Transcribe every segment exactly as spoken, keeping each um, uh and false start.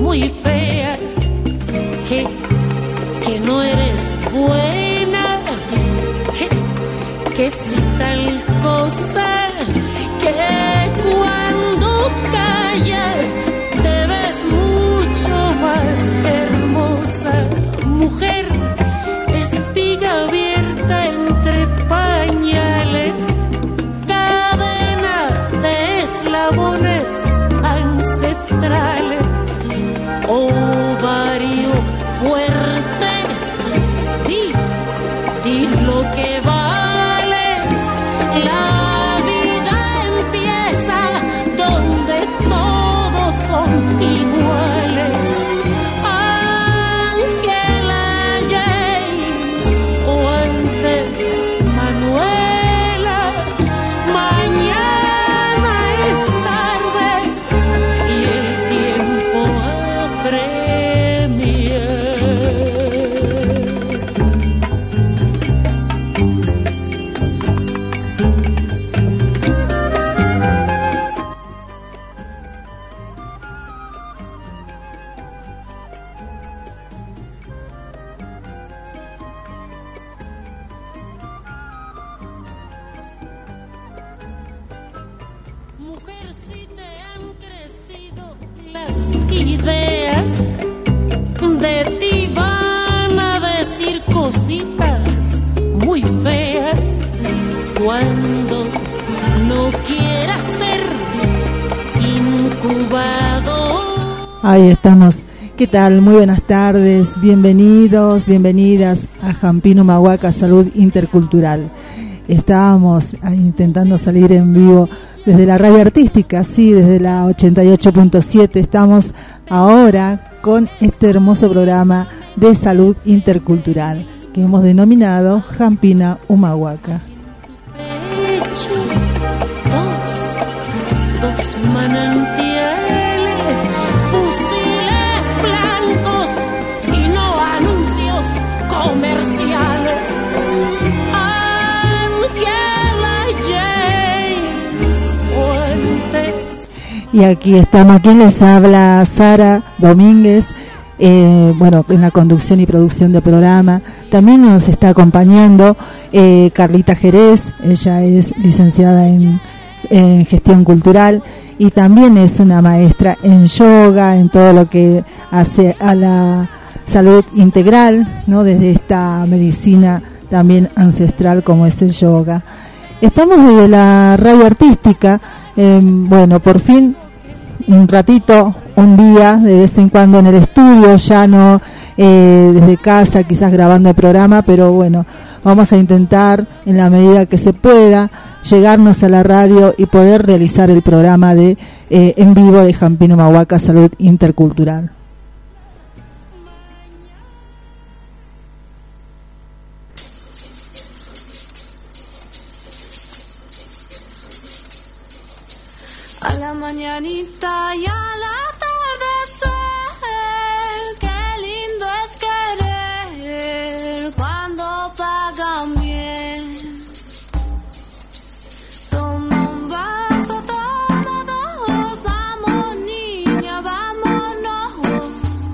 muy feas, que, que no eres buena, que, que si tal cosa, que cuando callas te ves mucho más hermosa, mujer, espiga abierta entre pañales, cadena de eslabones ancestrales, ovario fuerte, di, di lo que vales, la vida empieza donde todos son iguales. Ángela James o antes Manuela, mañana es tarde y el tiempo apremia. Mujer, si te han crecido las ideas, de ti van a decir cositas muy feas cuando no quieras ser incubado. Ahí estamos. ¿Qué tal? Muy buenas tardes. Bienvenidos, bienvenidas a Jampín Humahuaca Salud Intercultural. Estábamos ahí intentando salir en vivo desde la radio artística, sí, desde la ochenta y ocho punto siete. Estamos ahora con este hermoso programa de salud intercultural que hemos denominado Jampina Humahuaca. Dos, dos manantiales, fusiles blancos y no anuncios comerciales. Ángela James Fuentes. Y aquí estamos, quien les habla, Sara Domínguez, eh, bueno, en la conducción y producción del programa. También nos está acompañando eh, Carlita Jerez, ella es licenciada en, en gestión cultural y también es una maestra en yoga, en todo lo que hace a la salud integral, ¿no? Desde esta medicina también ancestral como es el yoga. Estamos desde la radio artística, eh, bueno, por fin un ratito, un día, de vez en cuando en el estudio, ya no eh, desde casa, quizás grabando el programa, pero bueno, vamos a intentar en la medida que se pueda llegarnos a la radio y poder realizar el programa de eh, en vivo de Jampín Humahuaca Salud Intercultural. A la mañanita y al atardecer, qué lindo es querer cuando pagan bien. Toma un vaso, toma dos, vamos niña, vámonos.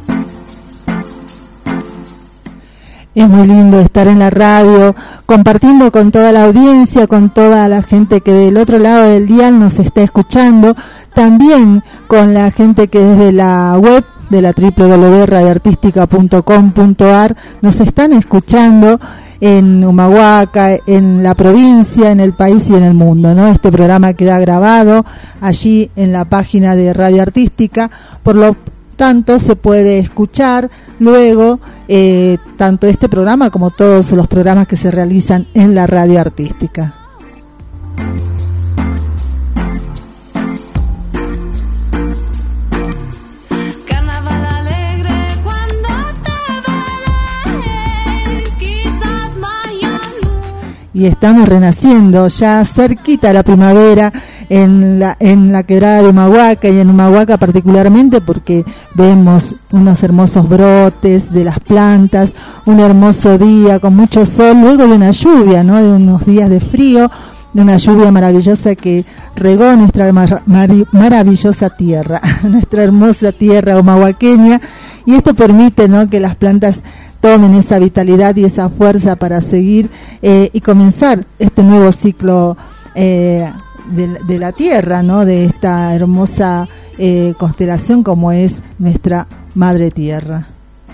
Es muy lindo estar en la radio, compartiendo con toda la audiencia, con toda la gente que del otro lado del dial nos está escuchando, también con la gente que desde la web de la doble u doble u doble u punto radio artística punto com punto a r nos están escuchando en Humahuaca, en la provincia, en el país y en el mundo, ¿no? Este programa queda grabado allí en la página de Radio Artística, por lo tanto se puede escuchar luego eh, tanto este programa como todos los programas que se realizan en la radio artística. Carnaval alegre cuando te veré, quizás mañana. Y estamos renaciendo ya cerquita de la primavera en la en la quebrada de Humahuaca y en Humahuaca particularmente, porque vemos unos hermosos brotes de las plantas, un hermoso día con mucho sol, luego de una lluvia, ¿no? De unos días de frío, de una lluvia maravillosa que regó nuestra mar- mar- maravillosa tierra, nuestra hermosa tierra omahuaqueña, y esto permite, ¿no?, que las plantas tomen esa vitalidad y esa fuerza para seguir eh, y comenzar este nuevo ciclo eh, de, de la tierra, ¿no?, de esta hermosa eh, constelación como es nuestra madre tierra.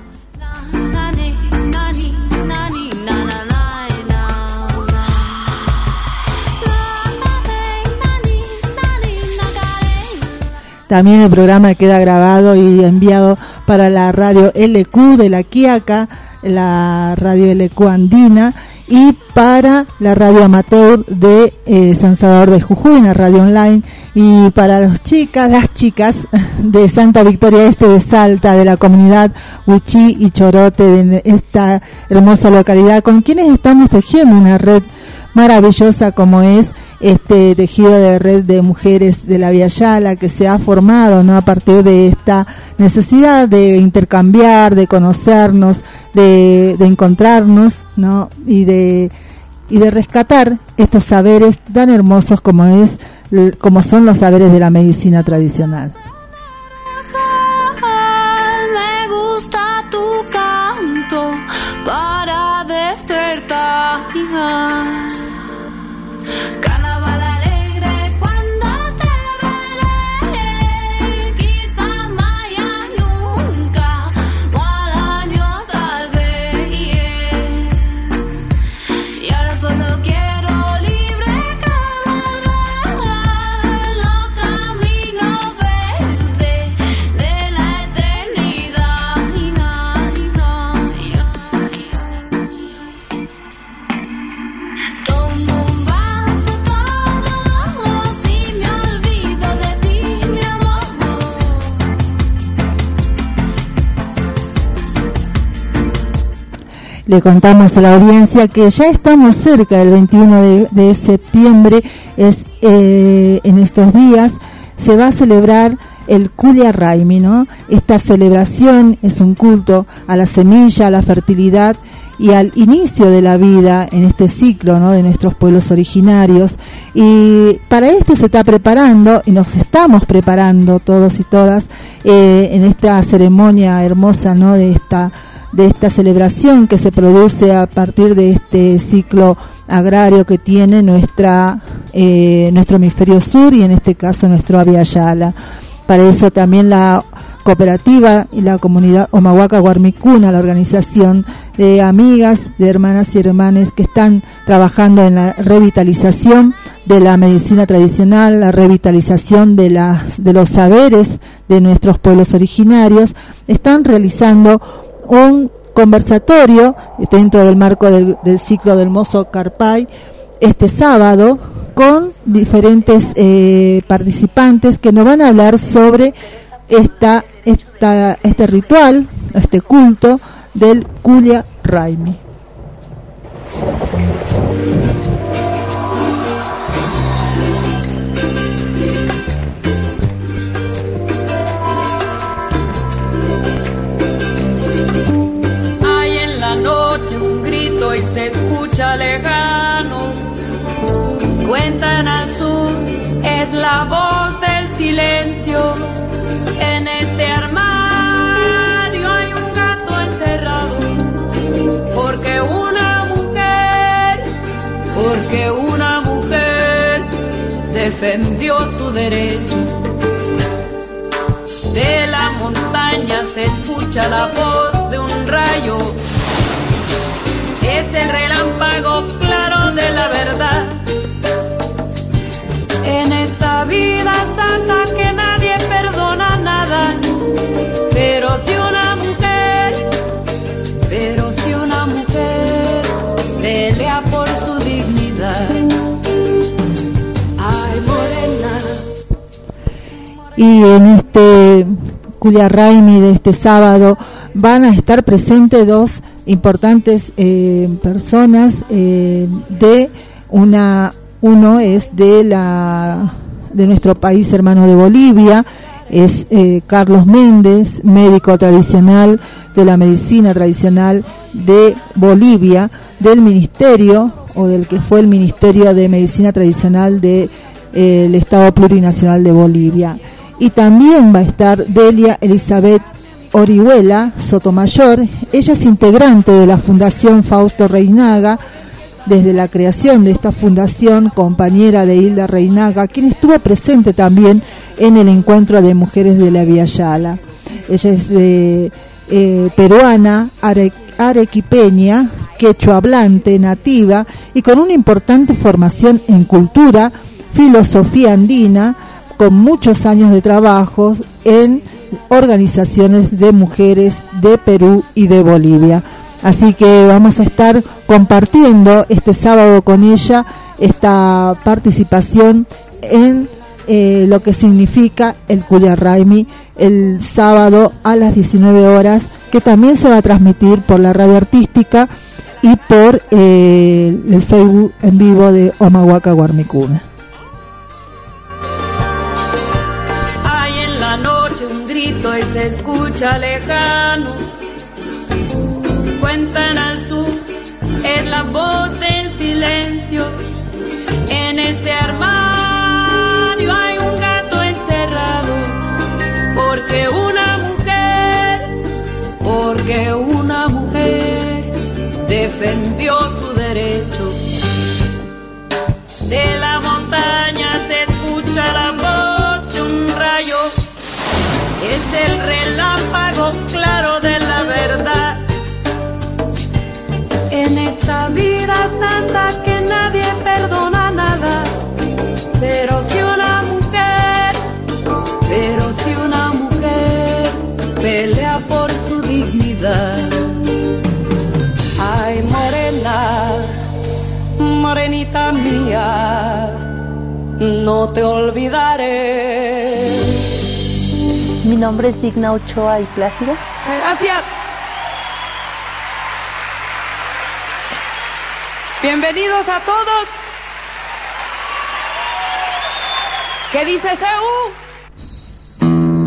También el programa queda grabado y enviado para la radio L Q de la Quiaca, la radio L Q andina, y para la radio amateur de eh, San Salvador de Jujuy, la radio online, y para las chicas, las chicas de Santa Victoria Este de Salta, de la comunidad Huichí y Chorote de esta hermosa localidad, con quienes estamos tejiendo una red maravillosa como es este tejido de red de mujeres de la Vía Yala, que se ha formado, ¿no?, a partir de esta necesidad de intercambiar, de conocernos, de, de encontrarnos, ¿no?, y de y de rescatar estos saberes tan hermosos como es como son los saberes de la medicina tradicional. Me gusta tu canto para despertar. Carnaval alegre cuando te veré, quizás mañana nunca, o al año tal vez. Y ahora solo quiero libre cabalgar los caminos verdes de la eternidad. Tomo un vaso todo si me olvido de ti, mi amor. Le contamos a la audiencia que ya estamos cerca del veintiuno de, de septiembre, es eh, en estos días se va a celebrar el Kulia Raimi, ¿no? Esta celebración es un culto a la semilla, a la fertilidad y al inicio de la vida en este ciclo, ¿no?, de nuestros pueblos originarios, y para esto se está preparando y nos estamos preparando todos y todas eh, en esta ceremonia hermosa, ¿no?, de esta de esta celebración que se produce a partir de este ciclo agrario que tiene nuestra eh, nuestro hemisferio sur y en este caso nuestro Avia Yala. Para eso también la cooperativa y la comunidad Omahuaca Guarmicuna, la organización de amigas, de hermanas y hermanes que están trabajando en la revitalización de la medicina tradicional, la revitalización de las de los saberes de nuestros pueblos originarios, están realizando un conversatorio dentro del marco del, del ciclo del Mozo Carpay este sábado con diferentes eh, participantes que nos van a hablar sobre esta, esta este ritual, este culto del Kulia Raimi. Y se escucha lejano, cuentan al sur, es la voz del silencio. En este armario hay un gato encerrado, porque una mujer, porque una mujer defendió su derecho. De la montaña se escucha la voz de un rayo, es el relámpago claro de la verdad. En esta vida santa que nadie perdona nada, pero si una mujer, pero si una mujer pelea por su dignidad. Ay, morena. Y en este Kulia Raimi de este sábado van a estar presentes dos importantes eh, personas eh, de una uno es de la de nuestro país hermano de Bolivia, es eh, Carlos Méndez, médico tradicional de la medicina tradicional de Bolivia, del Ministerio o del que fue el Ministerio de Medicina Tradicional del de, eh, Estado Plurinacional de Bolivia. Y también va a estar Delia Elizabeth Orihuela Sotomayor. Ella es integrante de la Fundación Fausto Reinaga, desde la creación de esta fundación, compañera de Hilda Reinaga, quien estuvo presente también en el encuentro de mujeres de la Vía Yala. Ella es de eh, peruana, are, arequipeña, quechua hablante, nativa y con una importante formación en cultura, filosofía andina, con muchos años de trabajo en organizaciones de mujeres de Perú y de Bolivia. Así que vamos a estar compartiendo este sábado con ella esta participación en eh, lo que significa el Culiar Raimi el sábado a las diecinueve horas, que también se va a transmitir por la radio artística y por eh, el Facebook en vivo de Omahuaca Guarmicuna. Hay en la noche un grito y se escucha lejano. Cuentan al sur, es la voz del silencio. En este armario hay un gato encerrado, porque una mujer, porque una mujer defendió su derecho. De la montaña se escucha la voz de un rayo, es el relámpago claro de la verdad. En esta vida santa que nadie perdona nada, pero si una mujer, pero si una mujer pelea por su dignidad. Ay, morena, morenita mía, no te olvidaré. Mi nombre es Digna Ochoa y Plácido. Gracias. Bienvenidos a todos. ¿Qué dice C U?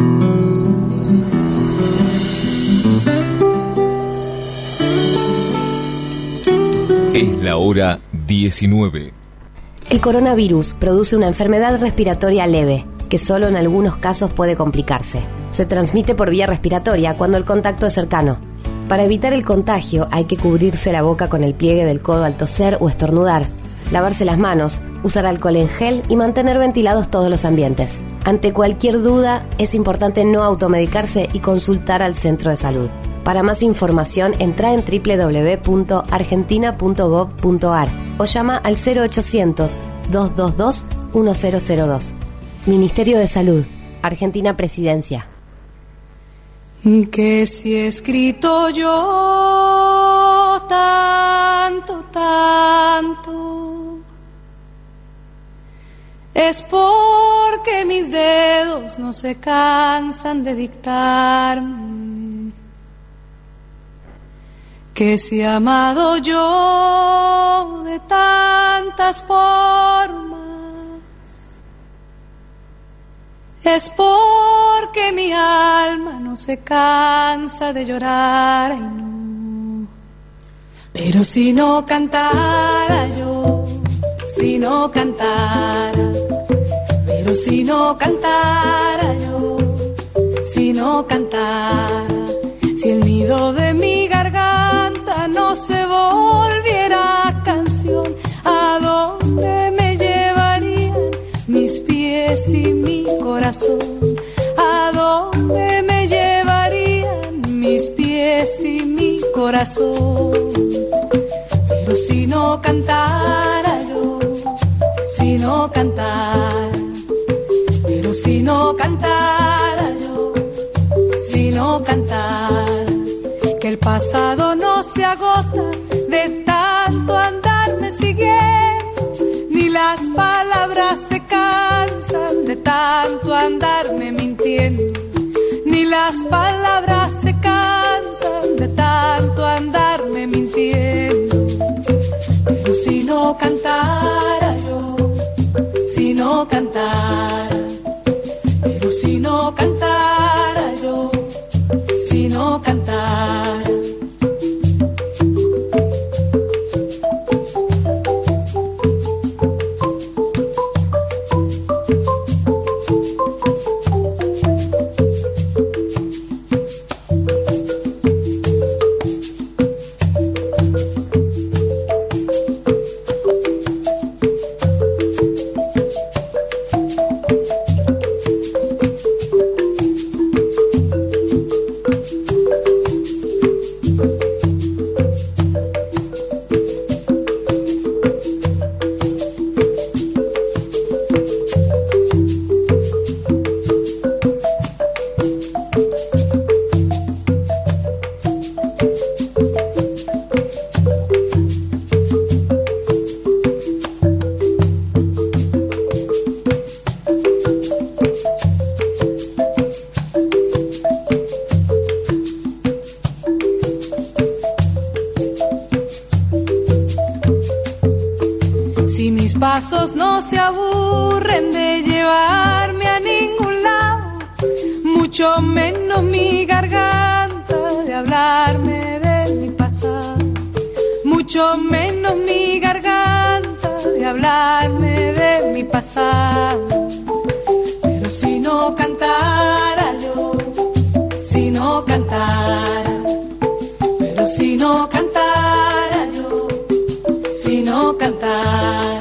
Es la hora diecinueve. El coronavirus produce una enfermedad respiratoria leve, que solo en algunos casos puede complicarse. Se transmite por vía respiratoria cuando el contacto es cercano. Para evitar el contagio hay que cubrirse la boca con el pliegue del codo al toser o estornudar, lavarse las manos, usar alcohol en gel y mantener ventilados todos los ambientes. Ante cualquier duda, es importante no automedicarse y consultar al centro de salud. Para más información, entra en doble u doble u doble u punto argentina punto gov punto a r o llama al cero ochocientos, dos dos dos, uno cero cero dos. Ministerio de Salud, Argentina Presidencia. Que si he escrito yo tanto, tanto, es porque mis dedos no se cansan de dictarme. Que si he amado yo de tantas formas, es porque mi alma no se cansa de llorar, ay no. Pero si no cantara yo, si no cantara, pero si no cantara yo, si no cantara, si el nido de mi garganta no se volviera canción, ¿a dónde me llevarían mis pies y mi corazón? ¿A dónde me llevarían mis pies y mi corazón? Pero si no cantara yo, si no cantara, pero si no cantara yo, si no cantara, que el pasado no se agota de tanto andarme siguiendo, ni las palabras se cansan de tanto andarme mintiendo, ni las palabras se cansan de tanto andarme mintiendo. Pero si no cantara yo, si no cantara, pero si no cantara yo, si no cantara. pasos no se aburren de llevarme a ningún lado, mucho menos mi garganta de hablarme de mi pasado, mucho menos mi garganta de hablarme de mi pasado. Pero si no cantara yo, si no cantara, pero si no cantara yo, si no cantara,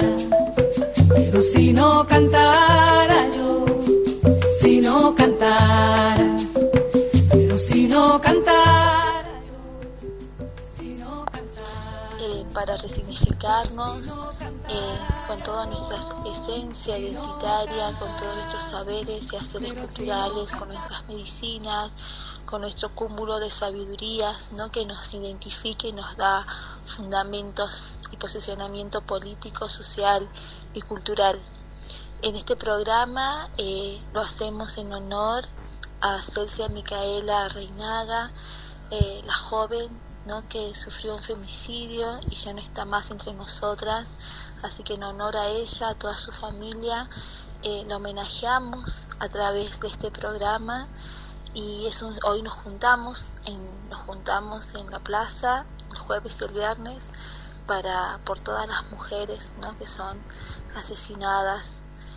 pero si no cantara yo, si no cantara, pero si no cantara yo, si no cantara. Eh, para resignificarnos eh, con toda nuestra esencia identitaria, con todos nuestros saberes y haceres culturales, con nuestras medicinas, con nuestro cúmulo de sabidurías, ¿no?, que nos identifique y nos da fundamentos y posicionamiento político, social y cultural. En este programa eh, lo hacemos en honor a Celsia Micaela Reinaga, eh, la joven, ¿no?, que sufrió un femicidio y ya no está más entre nosotras, así que en honor a ella, a toda su familia, eh, la homenajeamos a través de este programa. Y es un, hoy nos juntamos en, nos juntamos en la plaza el jueves y el viernes para por todas las mujeres, ¿no?, que son asesinadas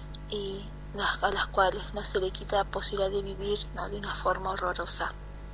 y las, a las cuales no se le quita la posibilidad de vivir, ¿no?, de una forma horrorosa.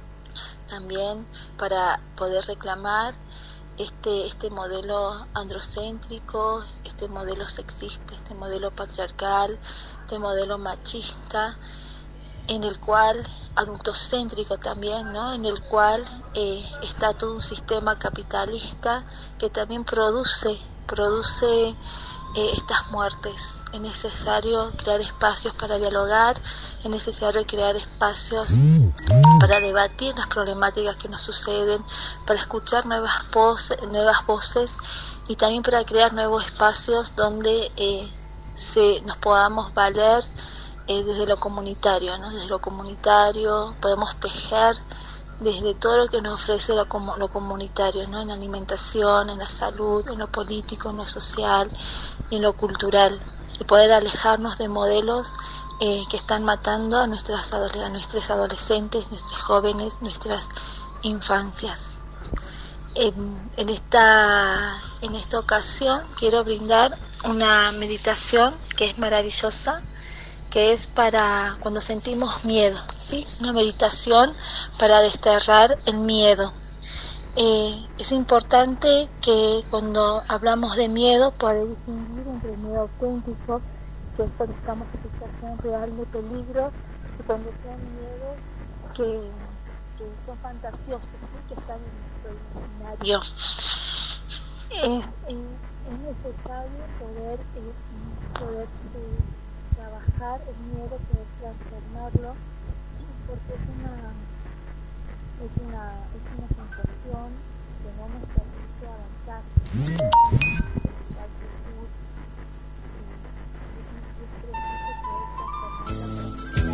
También para poder reclamar este este modelo androcéntrico, este modelo sexista, este modelo patriarcal, este modelo machista, en el cual, adultocéntrico también, ¿no?, en el cual eh, está todo un sistema capitalista que también produce, produce eh, estas muertes. Es necesario crear espacios para dialogar, es necesario crear espacios para debatir las problemáticas que nos suceden, para escuchar nuevas voces, nuevas voces y también para crear nuevos espacios donde eh, se, nos podamos valer Eh, desde lo comunitario, ¿no? Desde lo comunitario podemos tejer desde todo lo que nos ofrece lo, com- lo comunitario, ¿no?, en la alimentación, en la salud, en lo político, en lo social y en lo cultural, y poder alejarnos de modelos eh, que están matando a nuestras adole- a nuestros adolescentes, nuestros jóvenes, nuestras infancias. En, en esta en esta ocasión quiero brindar una meditación que es maravillosa, que es para cuando sentimos miedo, ¿sí? Una meditación para desterrar el miedo. Eh, es importante que cuando hablamos de miedo, poder distinguir entre el miedo auténtico, que es cuando estamos en situación real de peligro, y cuando son miedos que, que son fantasiosos, ¿sí?, que están en nuestro imaginario. Es, es, es necesario poder, eh, poder eh, trabajar el miedo, poder transformarlo, porque es una es una es una sensación que no nos permite avanzar. La actitud es preciso poder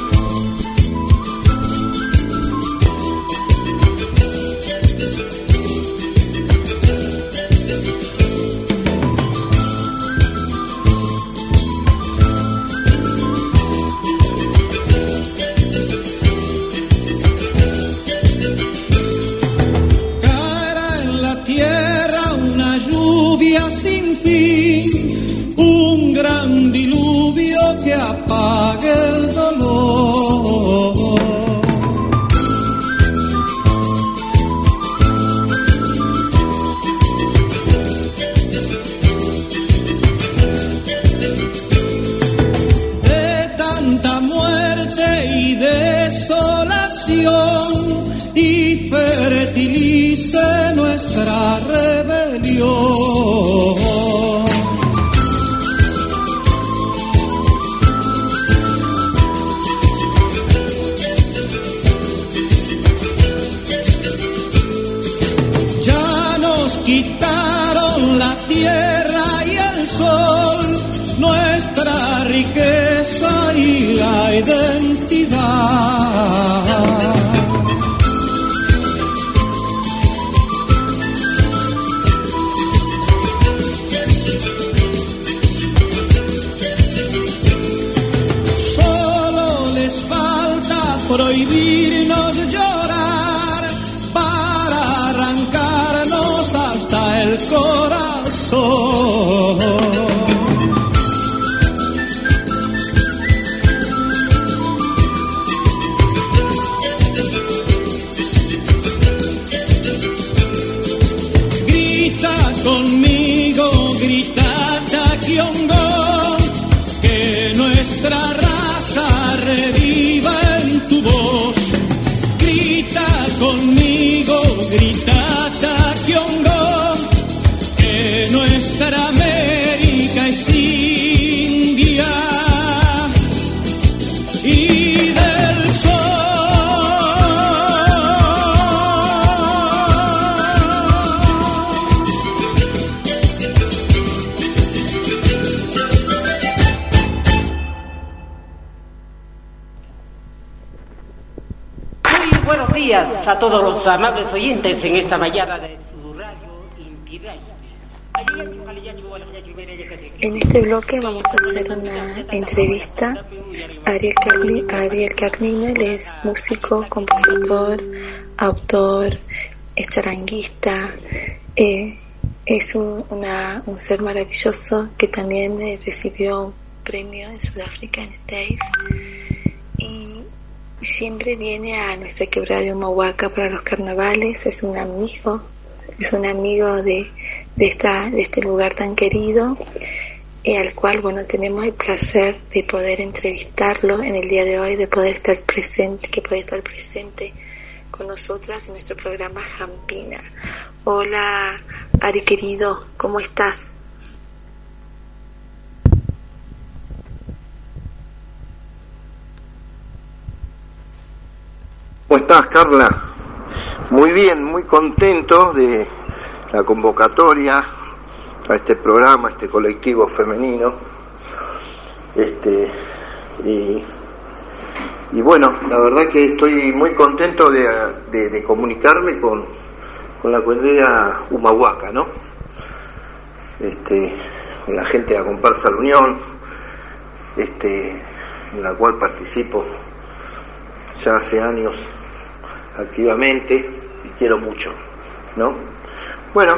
sin fin, un gran diluvio que apague el dolor. De tanta muerte y desolación, y fertilice nuestra rebelión. Ya nos quitaron la tierra y el sol, nuestra riqueza y la identidad. conmigo, grita Taquiongón, que nuestra raza reviva en tu voz. Grita conmigo, grita Taquiongón, que nuestra América es India y del sol. Muy buenos días a todos los amables oyentes en esta mañana de su radio Inti Radio. En este bloque vamos a hacer una entrevista a Ariel, Carli, a Ariel Carlino. Él es músico, compositor, autor, es charanguista, eh, es un, una, un ser maravilloso que también eh, recibió un premio en Sudáfrica, en Stave, y siempre viene a nuestra quebrada de Humahuaca para los carnavales. Es un amigo, es un amigo de, de, esta, de este lugar tan querido, eh, al cual, bueno, tenemos el placer de poder entrevistarlo en el día de hoy, de poder estar presente, que puede estar presente con nosotras en nuestro programa Jampina. Hola, Ari querido, ¿cómo estás? ¿Cómo estás, Carla? Muy bien, muy contento de la convocatoria a este programa, a este colectivo femenino. Este y, y bueno, la verdad que estoy muy contento de, de, de comunicarme con, con la comunidad Humahuaca, ¿no? Este, con la gente de la comparsa La Unión, este, en la cual participo ya hace años activamente y quiero mucho, ¿no? Bueno.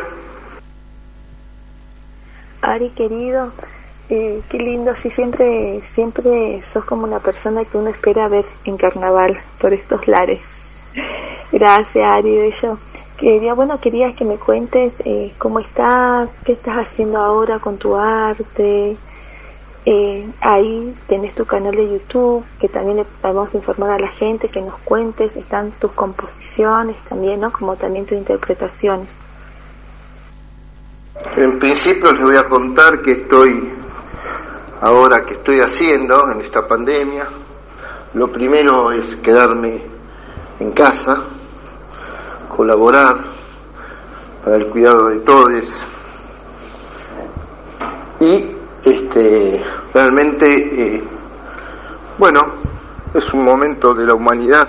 Ari querido, eh, qué lindo, sí, siempre, siempre sos como una persona que uno espera ver en carnaval por estos lares. Gracias, Ari, bello. Quería, bueno, querías que me cuentes eh, cómo estás, qué estás haciendo ahora con tu arte. Eh, ahí tenés tu canal de YouTube, que también le vamos a informar a la gente, que nos cuentes, están tus composiciones también, ¿no? Como también tu interpretación. En principio les voy a contar que estoy, ahora que estoy haciendo en esta pandemia. Lo primero es quedarme en casa, colaborar para el cuidado de todos y este realmente eh, bueno, es un momento de la humanidad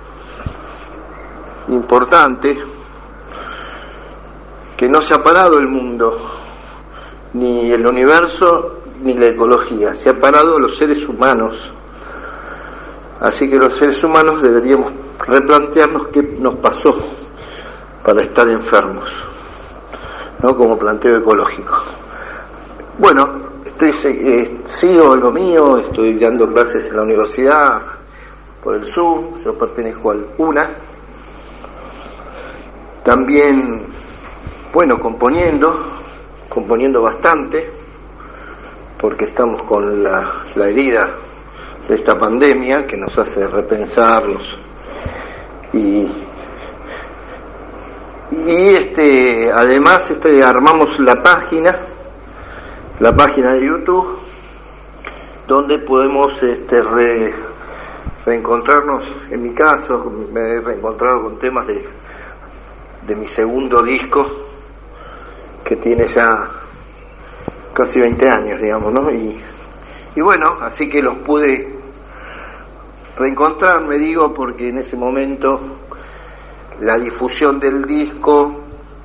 importante, que no se ha parado el mundo, ni el universo, ni la ecología, se ha parado los seres humanos. Así que los seres humanos deberíamos replantearnos qué nos pasó para estar enfermos, ¿no? Como planteo ecológico. Bueno, estoy eh, sigo lo mío, estoy dando clases en la universidad por el Zoom, yo pertenezco al U N A. También, bueno, componiendo, componiendo bastante, porque estamos con la, la herida de esta pandemia que nos hace repensarnos y y este además este armamos la página la página de YouTube, donde podemos este re, reencontrarnos. En mi caso me he reencontrado con temas de de mi segundo disco, que tiene ya casi veinte años, digamos, ¿no? Y, y bueno, así que los pude reencontrar, me digo, porque en ese momento la difusión del disco,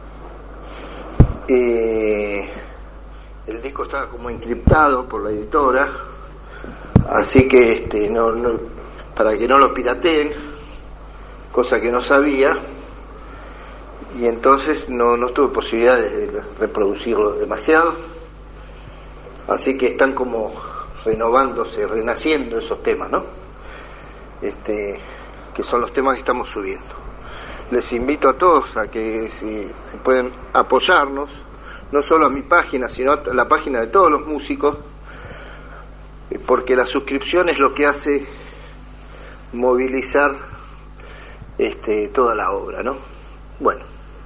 eh, el disco estaba como encriptado por la editora, así que este no, no para que no lo pirateen, cosa que no sabía, y entonces no, no tuve posibilidad de reproducirlo demasiado, así que están como renovándose, renaciendo esos temas, ¿no? Este, que son los temas que estamos subiendo. Les invito a todos a que si, si pueden apoyarnos, no solo a mi página, sino a la página de todos los músicos, porque la suscripción es lo que hace movilizar este, toda la obra, ¿no? Bueno.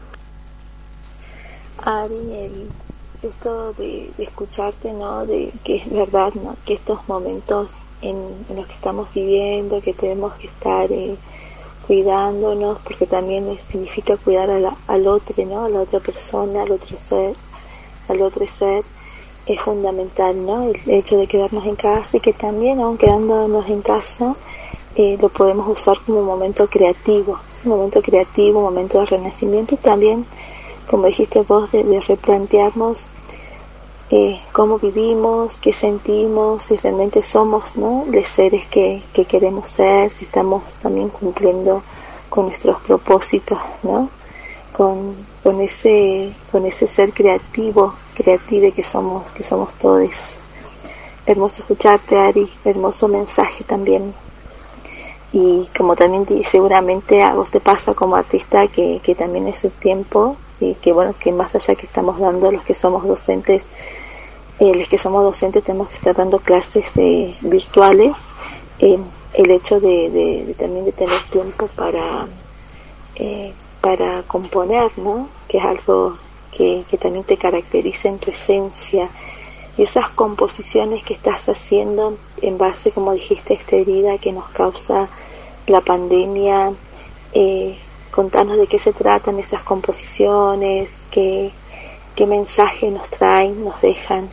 Ari, el, esto de, de escucharte, ¿no? De que es verdad, ¿no? Que estos momentos en, en los que estamos viviendo, que tenemos que estar eh, cuidándonos, porque también es, significa cuidar a la, al otro, ¿no? A la otra persona, al otro ser, al otro ser, es fundamental, ¿no? El hecho de quedarnos en casa y que también, aun quedándonos en casa, eh, lo podemos usar como un momento creativo, es un momento creativo, un momento de renacimiento y también, como dijiste vos, de, de replantearnos eh, cómo vivimos, qué sentimos, si realmente somos, ¿no? Los seres que, que queremos ser, si estamos también cumpliendo con nuestros propósitos, ¿no? Con, con ese con ese ser creativo, creative que somos, que somos todos. Hermoso escucharte, Ari, hermoso mensaje también. Y como también seguramente a vos te pasa como artista que, que también es un tiempo y que bueno, que más allá que estamos dando los que somos docentes, eh, los que somos docentes tenemos que estar dando clases eh, virtuales, eh, el hecho de, de, de también de tener tiempo para eh, para componer, ¿no? Que es algo que, que también te caracteriza en tu esencia, y esas composiciones que estás haciendo en base, como dijiste, a esta herida que nos causa la pandemia. Eh, contanos de qué se tratan esas composiciones, qué, qué mensaje nos traen, nos dejan.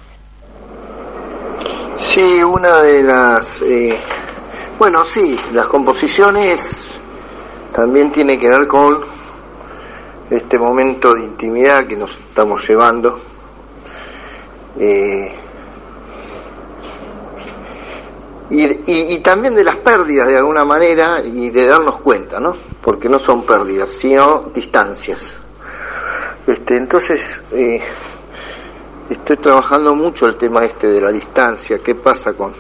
Sí, una de las eh, bueno, sí, las composiciones también tiene que ver con este momento de intimidad que nos estamos llevando. Eh, y, y, y también de las pérdidas de alguna manera y de darnos cuenta, ¿no? Porque no son pérdidas, sino distancias. Este, entonces, eh, estoy trabajando mucho el tema este de la distancia, qué pasa con,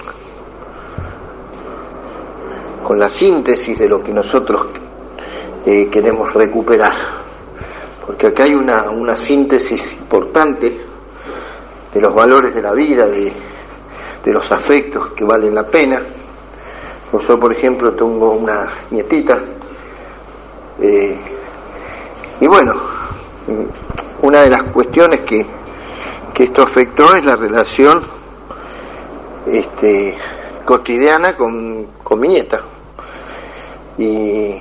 con la síntesis de lo que nosotros eh, queremos recuperar. Porque acá hay una, una síntesis importante de los valores de la vida, de, de los afectos que valen la pena. Yo, por ejemplo, tengo una nietita, eh, y bueno, una de las cuestiones que, que esto afectó es la relación este, cotidiana con, con mi nieta. Y,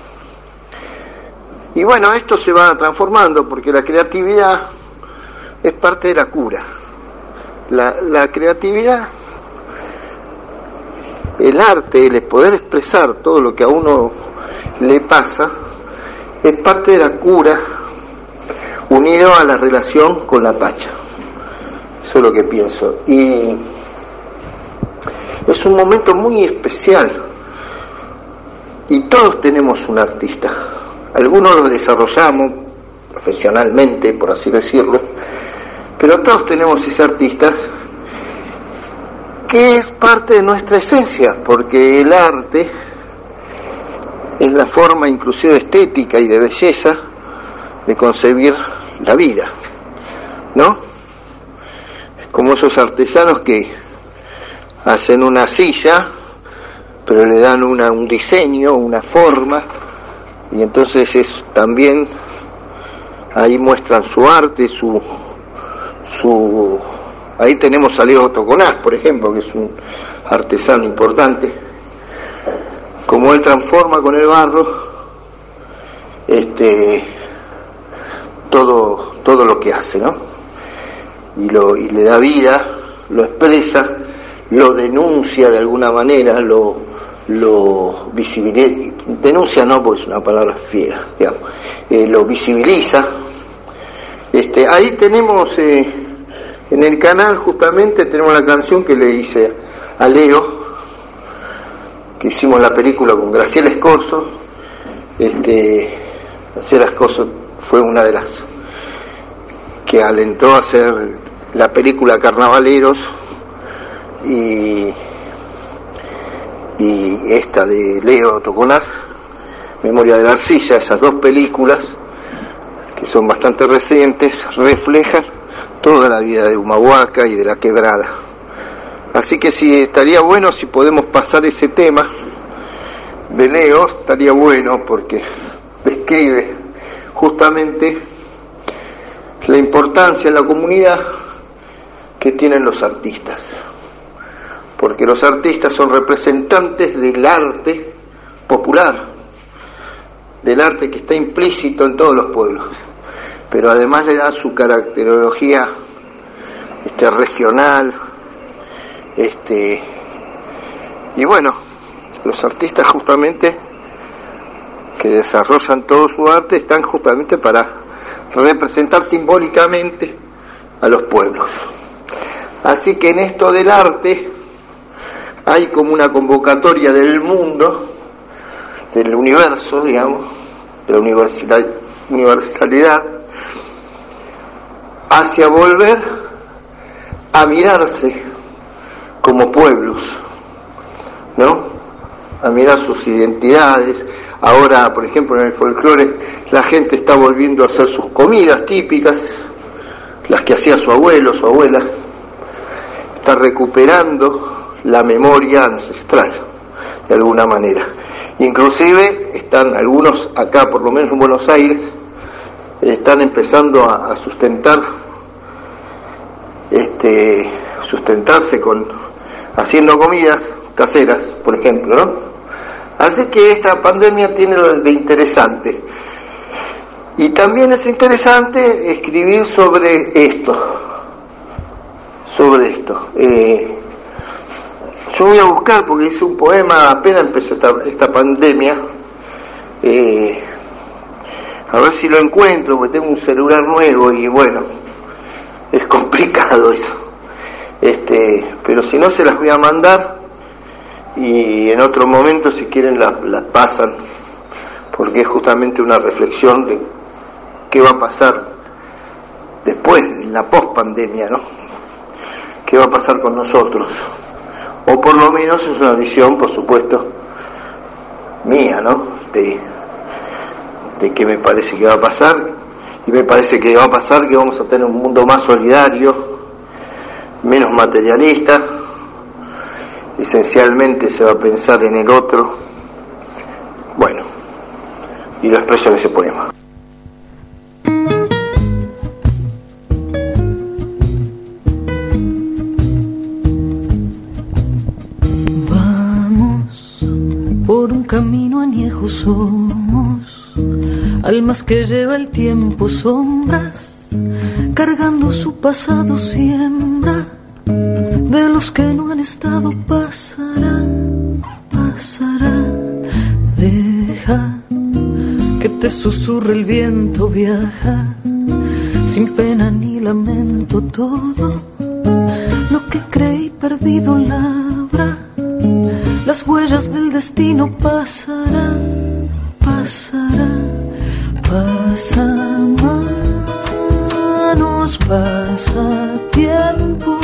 y bueno, esto se va transformando porque la creatividad es parte de la cura. La, la creatividad, el arte, el poder expresar todo lo que a uno le pasa, es parte de la cura, unido a la relación con la Pacha. Eso es lo que pienso. Y es un momento muy especial. Y todos tenemos un artista. Algunos lo desarrollamos profesionalmente, por así decirlo, pero todos tenemos ese artista que es parte de nuestra esencia, porque el arte es la forma inclusive estética y de belleza de concebir la vida, ¿no? Es como esos artesanos que hacen una silla, pero le dan una, un diseño, una forma, y entonces es también, ahí muestran su arte, su... su ahí tenemos a Leo Toconás, por ejemplo, que es un artesano importante, como él transforma con el barro este todo todo lo que hace, ¿no? Y lo y le da vida, lo expresa, lo denuncia de alguna manera, lo lo visibiliza, denuncia no, porque es una palabra fiera, digamos, eh, lo visibiliza. Este, ahí tenemos eh, en el canal justamente tenemos la canción que le hice a Leo, que hicimos la película con Graciela Escorzo. Este, Graciela Escorzo fue una de las que alentó a hacer la película Carnavaleros y, y esta de Leo Toconás, Memoria de la Arcilla, esas dos películas que son bastante recientes, reflejan toda la vida de Humahuaca y de la quebrada. Así que sí, estaría bueno si podemos pasar ese tema de Leo, estaría bueno porque describe justamente la importancia en la comunidad que tienen los artistas, porque los artistas son representantes del arte popular, del arte que está implícito en todos los pueblos, pero además le da su caracterología este, regional, este, y bueno, los artistas justamente que desarrollan todo su arte están justamente para representar simbólicamente a los pueblos. Así que en esto del arte hay como una convocatoria del mundo, del universo, digamos, de la universalidad, universalidad hacia volver a mirarse como pueblos, ¿no? A mirar sus identidades. Ahora, por ejemplo, en el folclore, la gente está volviendo a hacer sus comidas típicas, las que hacía su abuelo, su abuela. Está recuperando la memoria ancestral, de alguna manera. Inclusive, están algunos acá, por lo menos en Buenos Aires, están empezando a, a sustentar, este, sustentarse con, haciendo comidas caseras, por ejemplo, ¿no? Así que esta pandemia tiene lo de interesante. Y también es interesante escribir sobre esto. Sobre esto. Eh, yo voy a buscar, porque hice un poema apenas empezó esta, esta pandemia. Eh, a ver si lo encuentro, porque tengo un celular nuevo y bueno, es complicado eso. Este, pero si no, se las voy a mandar. Y en otro momento, si quieren, las la pasan, porque es justamente una reflexión de qué va a pasar después, en la post-pandemia, ¿no? ¿Qué va a pasar con nosotros? O por lo menos es una visión, por supuesto, mía, ¿no? De, de qué me parece que va a pasar, y me parece que va a pasar que vamos a tener un mundo más solidario, menos materialista. Esencialmente se va a pensar en el otro. Bueno, y lo expreso en ese poema. Vamos por un camino añejo, somos almas que lleva el tiempo, sombras cargando su pasado, siembra de los que no han estado. Pasará, pasará. Deja que te susurre el viento, viaja sin pena ni lamento. Todo lo que creí perdido labra las huellas del destino. Pasará, pasará. Pasa manos, pasa tiempo,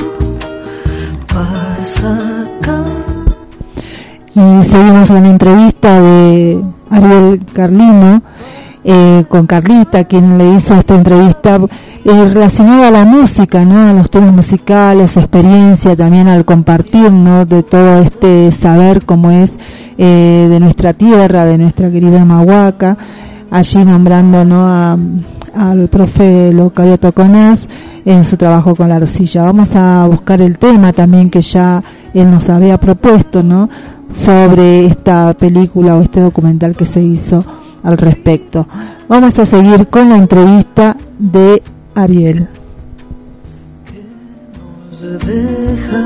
pasa acá. Y seguimos en la entrevista de Ariel Carlino eh, con Carlita, quien le hizo esta entrevista eh, relacionada a la música, ¿no? A los temas musicales, su experiencia también al compartir, ¿no? De todo este saber como es eh, de nuestra tierra, de nuestra querida Humahuaca, allí nombrando, ¿no? a, al profe Locadio Toconás en su trabajo con la arcilla. Vamos a buscar el tema también que ya él nos había propuesto, ¿no? Sobre esta película o este documental que se hizo al respecto. Vamos a seguir con la entrevista de Ariel. Que nos deja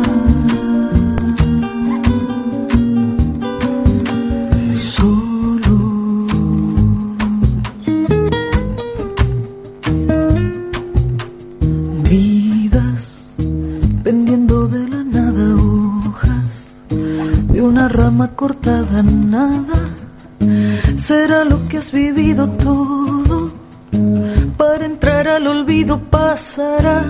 una rama cortada, nada será lo que has vivido, todo para entrar al olvido. Pasará,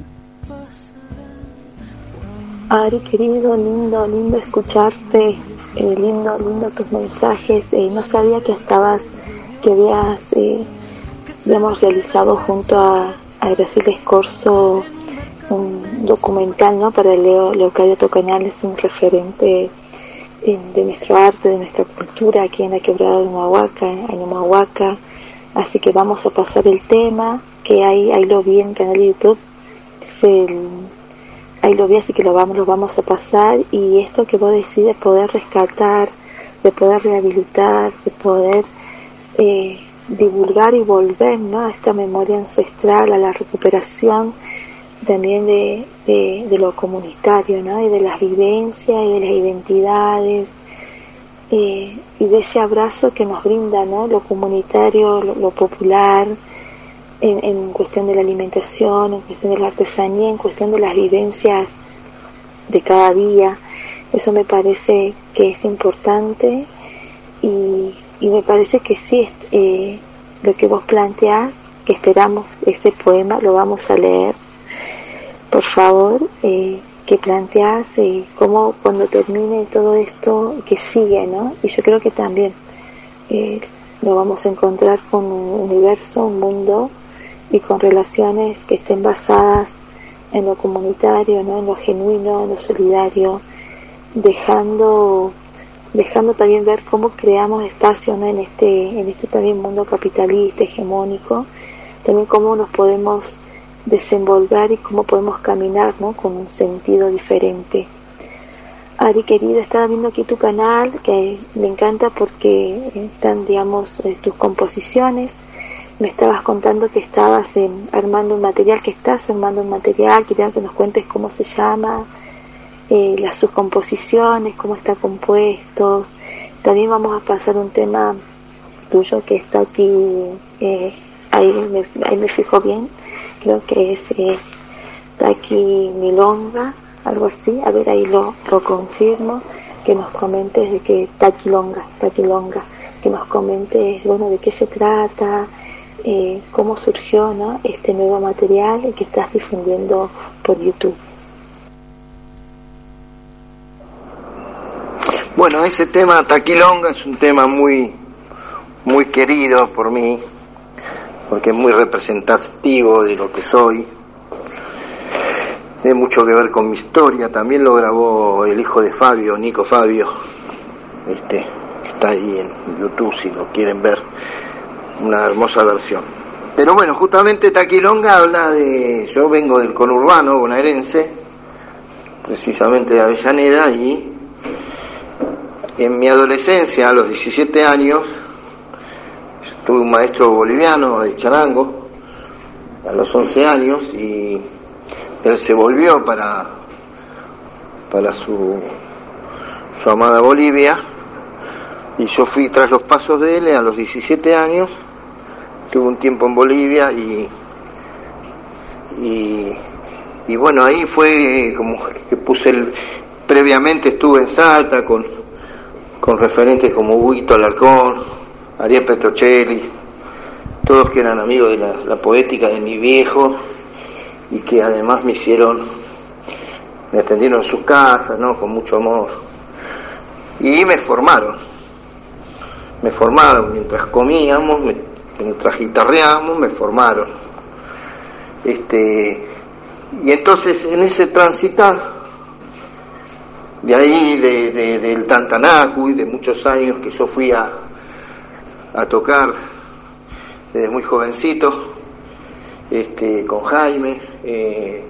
Ari, querido, lindo, lindo escucharte, eh, lindo, lindo tus mensajes. Eh, no sabía que estabas, que habías eh, y hemos realizado junto a, a Graciela Escorzo un documental, ¿no? Para Leo, Leocadio Tocanal es un referente de, de nuestro arte, de nuestra cultura aquí en la quebrada de Humahuaca, en Humahuaca. Así que vamos a pasar el tema, que ahí, ahí lo vi en el canal de YouTube, el, ahí lo vi, así que lo vamos, lo vamos a pasar. Y esto que vos decís de poder rescatar, de poder rehabilitar, de poder eh, divulgar y volver, ¿no?, a esta memoria ancestral, a la recuperación también de, de, de lo comunitario, ¿no?, y de las vivencias y de las identidades, eh, y de ese abrazo que nos brinda, ¿no?, lo comunitario, lo, lo popular, en, en cuestión de la alimentación, en cuestión de la artesanía, en cuestión de las vivencias de cada día. Eso me parece que es importante, y, y me parece que sí, eh, lo que vos planteás, que esperamos, este poema lo vamos a leer, por favor, eh, que planteás eh, cómo cuando termine todo esto, que sigue, ¿no? Y yo creo que también eh, lo vamos a encontrar con un universo, un mundo, y con relaciones que estén basadas en lo comunitario, ¿no?, en lo genuino, en lo solidario, dejando dejando también ver cómo creamos espacio, ¿no?, en este en este también mundo capitalista, hegemónico, también cómo nos podemos desenvolver y cómo podemos caminar, ¿no?, con un sentido diferente. Ari querida, estaba viendo aquí tu canal, que me encanta porque están, digamos, tus composiciones. Me estabas contando que estabas eh, armando un material, que estás armando un material, quería que nos cuentes cómo se llama, eh, las sus composiciones, cómo está compuesto. También vamos a pasar un tema tuyo que está aquí, eh, ahí, me, ahí me fijo bien, creo que es eh, Taqui Milonga, algo así, a ver, ahí lo, lo confirmo, que nos comentes de que Taquilonga, Taquilonga, que nos comentes, bueno, de qué se trata, eh, cómo surgió, ¿no?, este nuevo material que estás difundiendo por YouTube. Bueno, ese tema Taquilonga es un tema muy muy querido por mí, porque es muy representativo de lo que soy. Tiene mucho que ver con mi historia. También lo grabó el hijo de Fabio, Nico Fabio, este, está ahí en YouTube si lo quieren ver, una hermosa versión. Pero bueno, justamente Taquilonga habla de, yo vengo del conurbano bonaerense, precisamente de Avellaneda, y en mi adolescencia, a los diecisiete años, tuve un maestro boliviano de charango a los once años, y él se volvió para para su su amada Bolivia, y yo fui tras los pasos de él a los diecisiete años. Tuve un tiempo en Bolivia y y, y bueno, ahí fue como que puse el, previamente estuve en Salta con con referentes como Huguito Alarcón, Ariel Petrocelli, todos que eran amigos de la, la poética de mi viejo, y que además me hicieron, me atendieron en sus casas, ¿no?, con mucho amor, y me formaron, me formaron mientras comíamos, me, mientras guitarreábamos, me formaron, este, y entonces en ese transitar, de ahí, de, de, del Tantanacu, y de muchos años que yo fui a, a tocar desde muy jovencito, este, con Jaime, eh,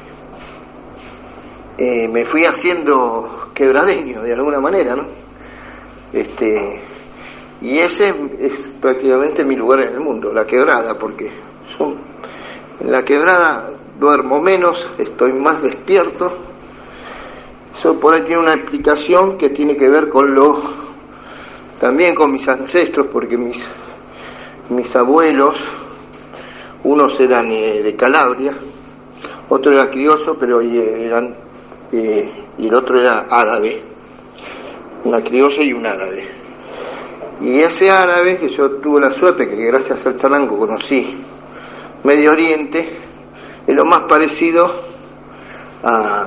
eh, me fui haciendo quebradeño de alguna manera, ¿no? Este, y ese es prácticamente mi lugar en el mundo, la quebrada, porque yo en la quebrada duermo menos, estoy más despierto. Eso por ahí tiene una explicación que tiene que ver con lo, también con mis ancestros, porque mis mis abuelos, unos eran eh, de Calabria, otro era criollo, pero eran eh, y el otro era árabe, una criolla y un árabe. Y ese árabe, que yo tuve la suerte que gracias al charango conocí Medio Oriente, es lo más parecido a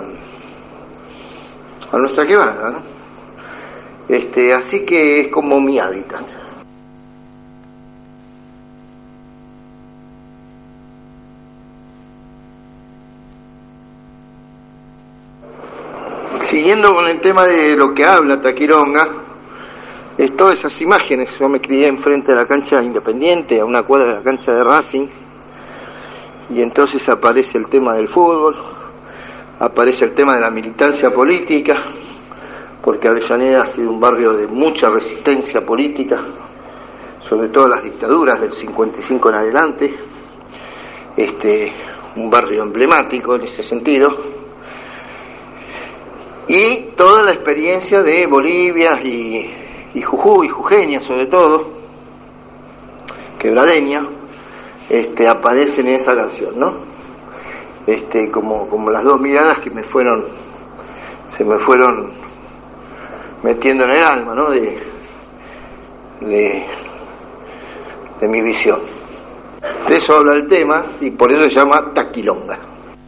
a nuestra quebrada, ¿no? Este, así, así que es como mi hábitat. Siguiendo con el tema de lo que habla Taquironga, es todas esas imágenes. Yo me crié enfrente de la cancha Independiente, a una cuadra de la cancha de Racing, y entonces aparece el tema del fútbol, aparece el tema de la militancia política, porque Avellaneda ha sido un barrio de mucha resistencia política, sobre todo las dictaduras del cincuenta y cinco en adelante, este, un barrio emblemático en ese sentido, y toda la experiencia de Bolivia y, y Jujuy, Jujeña sobre todo, quebradeña, este, aparecen en esa canción, ¿no? Este, como, como las dos miradas que me fueron, se me fueron metiendo en el alma, ¿no? De, de, de mi visión. De eso habla el tema y por eso se llama Taquilonga.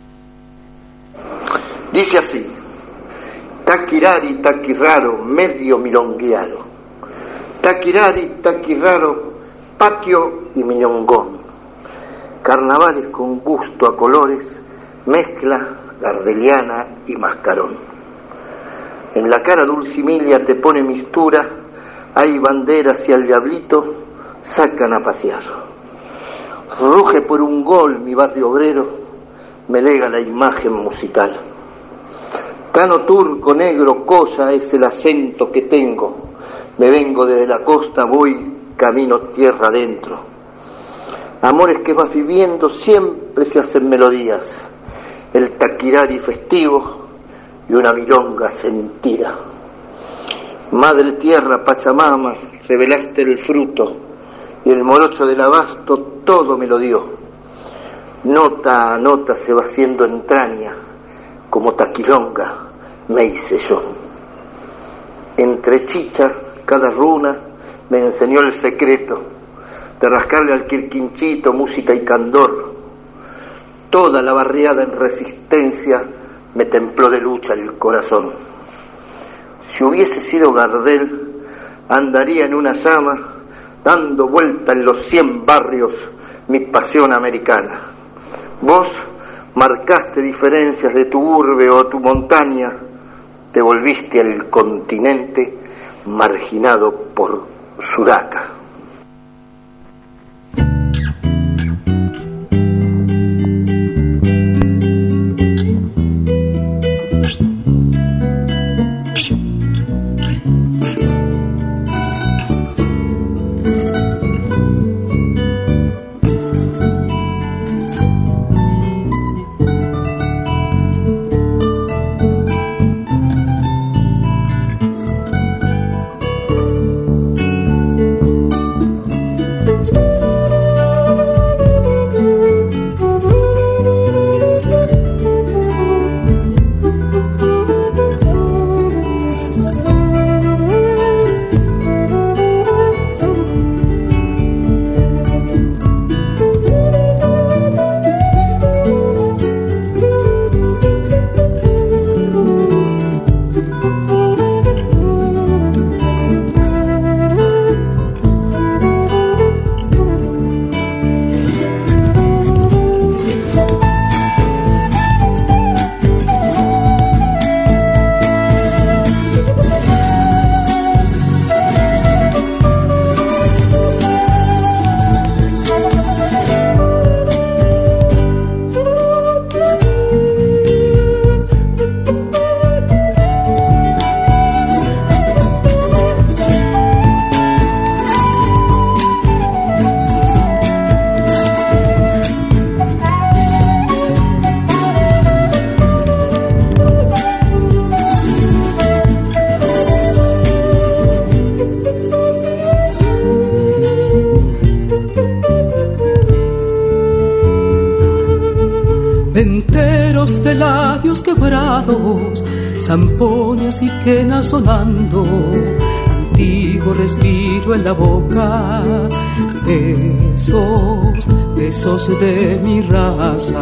Dice así: taquirari, taquirraro, medio milongueado. Taquirari, taquirraro, patio y miñongón. Carnavales con gusto a colores, mezcla gardeliana y mascarón. En la cara dulcimilia te pone mistura, hay banderas y al diablito sacan a pasear. Ruge por un gol mi barrio obrero, me lega la imagen musical. Cano turco, negro, cosa es el acento que tengo. Me vengo desde la costa, voy camino tierra adentro. Amores que vas viviendo siempre se hacen melodías. El taquirari festivo y una milonga sentida. Madre tierra, Pachamama, revelaste el fruto y el morocho del abasto todo me lo dio. Nota a nota se va haciendo entraña, como taquilonga me hice yo. Entre chicha, cada runa me enseñó el secreto de rascarle al quirquinchito música y candor. Toda la barriada en resistencia me templó de lucha el corazón. Si hubiese sido Gardel, andaría en una llama, dando vuelta en los cien barrios mi pasión americana. Vos marcaste diferencias de tu urbe o tu montaña, te volviste al continente marginado por Sudaca. Enteros de labios quebrados, zampoñas y quenas sonando, antiguo respiro en la boca, besos, besos de mi raza.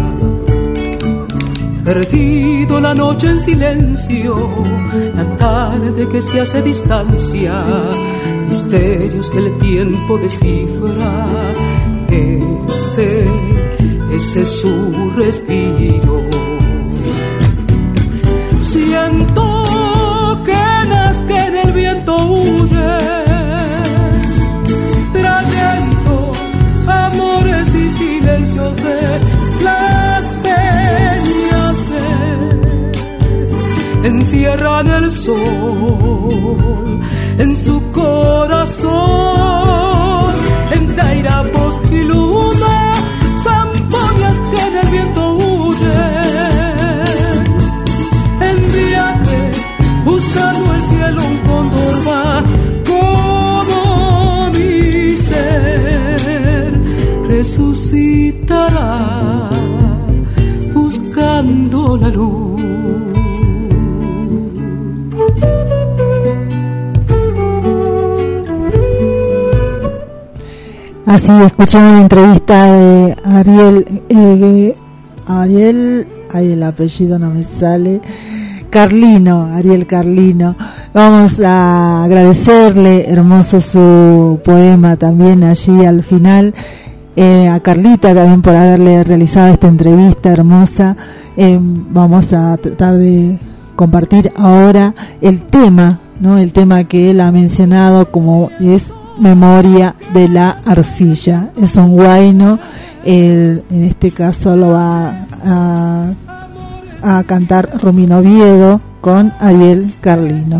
Perdido la noche en silencio, la tarde que se hace distancia, misterios que el tiempo descifra, ese, ese es su respiro. Si Siento canas que en el viento huye, trayendo amores y silencios de las peñas que encierran el sol en su corazón, entre airapos y luna, zamponias que en el viento huyen, en viaje buscando el cielo un cóndor va como mi ser resucitará buscando la luz. Así escuchamos la entrevista de Ariel, eh, Ariel, ay, el apellido no me sale, Carlino, Ariel Carlino. Vamos a agradecerle, hermoso su poema también allí al final, eh, a Carlita también por haberle realizado esta entrevista hermosa. Eh, vamos a tratar de compartir ahora el tema, ¿no? El tema que él ha mencionado como es Memoria de la Arcilla. Es un guayno, el, en este caso lo va a, a cantar Romino Oviedo con Ariel Carlino.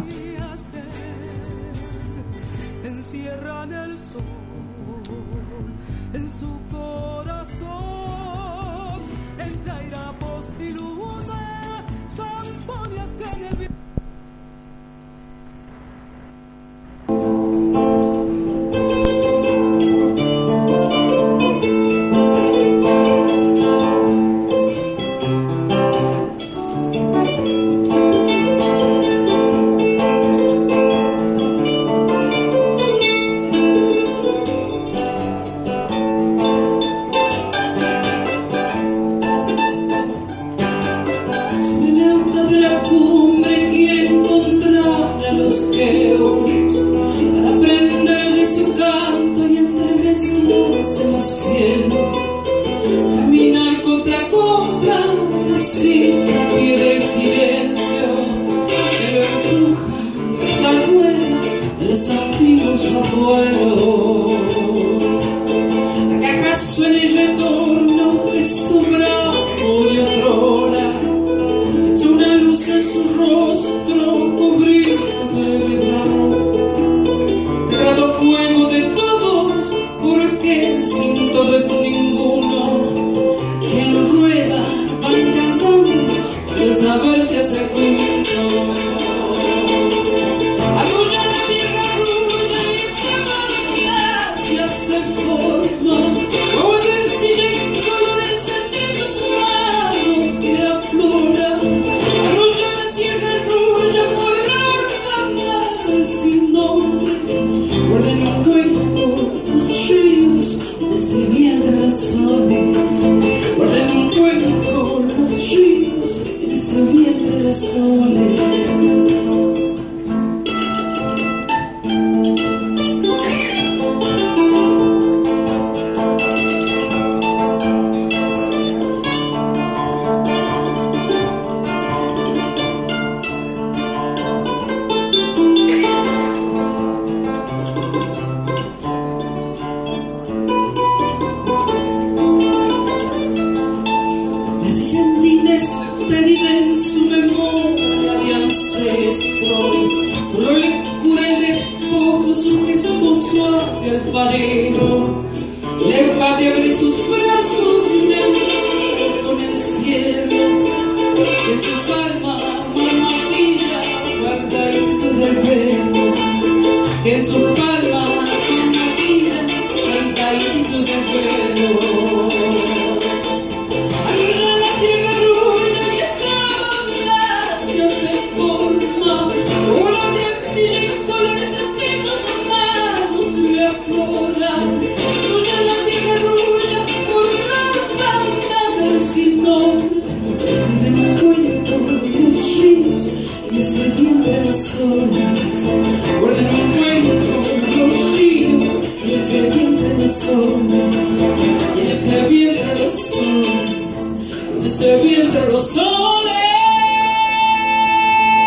Encierran el sol en su corazón, entre airapos y luna, zamponias que en el viento. Se vientre los soles.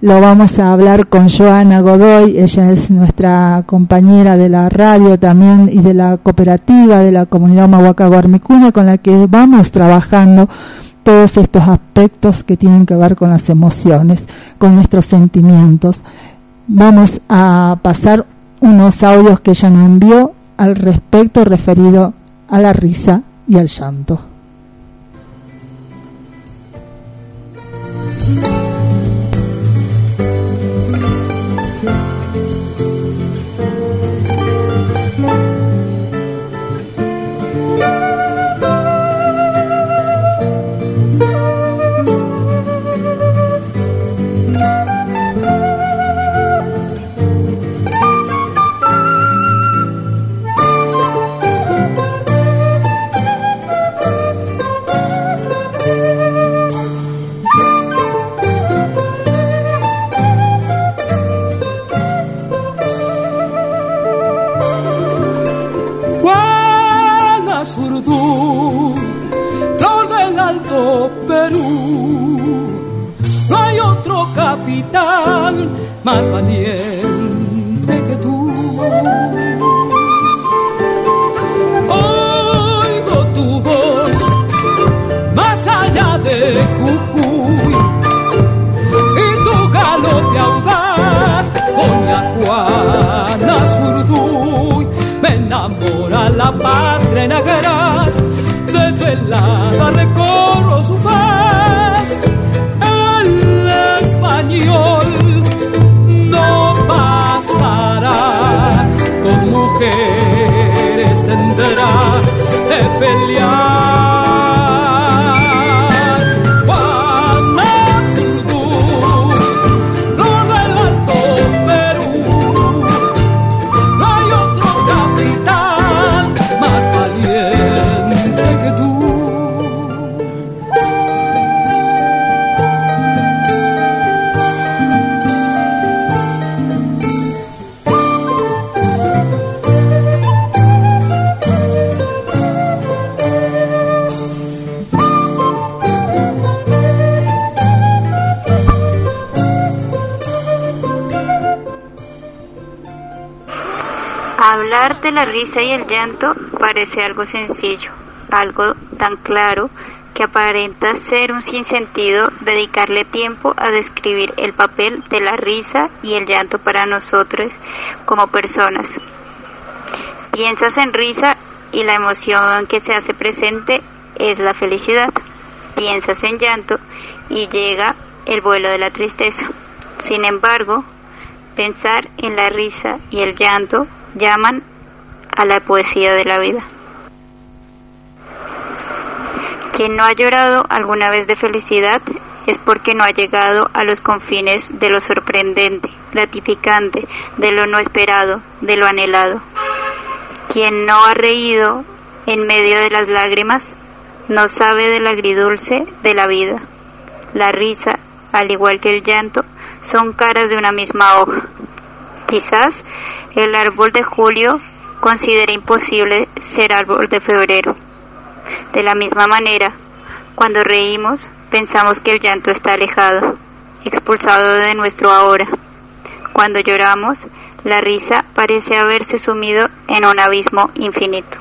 lo vamos a hablar con Joana Godoy. Ella es nuestra compañera de la radio también y de la cooperativa de la comunidad Humahuaca Guarmicuna, con la que vamos trabajando todos estos aspectos que tienen que ver con las emociones, con nuestros sentimientos. Vamos a pasar unos audios que ella nos envió al respecto referido a la risa y al llanto. Más valiente que tú. Oigo tu voz más allá de Jujuy y tu galope audaz, doña Juana Zurduy. Me enamora la patria en Agras, desvelada recorro su faz. El español pasará, con mujeres tendrá de pelear. Juana Zurduy, flor del Alto Perú, no hay otro capitán más valiente que tú. Hablar de la risa y el llanto parece algo sencillo, algo tan claro que aparenta ser un sinsentido dedicarle tiempo a describir el papel de la risa y el llanto para nosotros como personas. Piensas en risa y la emoción que se hace presente es la felicidad. Piensas en llanto y llega el vuelo de la tristeza. Sin embargo, pensar en la risa y el llanto llaman a la poesía de la vida. Quien no ha llorado alguna vez de felicidad es porque no ha llegado a los confines de lo sorprendente, gratificante, de lo no esperado, de lo anhelado. Quien no ha reído en medio de las lágrimas no sabe del agridulce de la vida. La risa, al igual que el llanto, son caras de una misma hoja. Quizás el árbol de julio considera imposible ser árbol de febrero. De la misma manera, cuando reímos, pensamos que el llanto está alejado, expulsado de nuestro ahora. Cuando lloramos, la risa parece haberse sumido en un abismo infinito.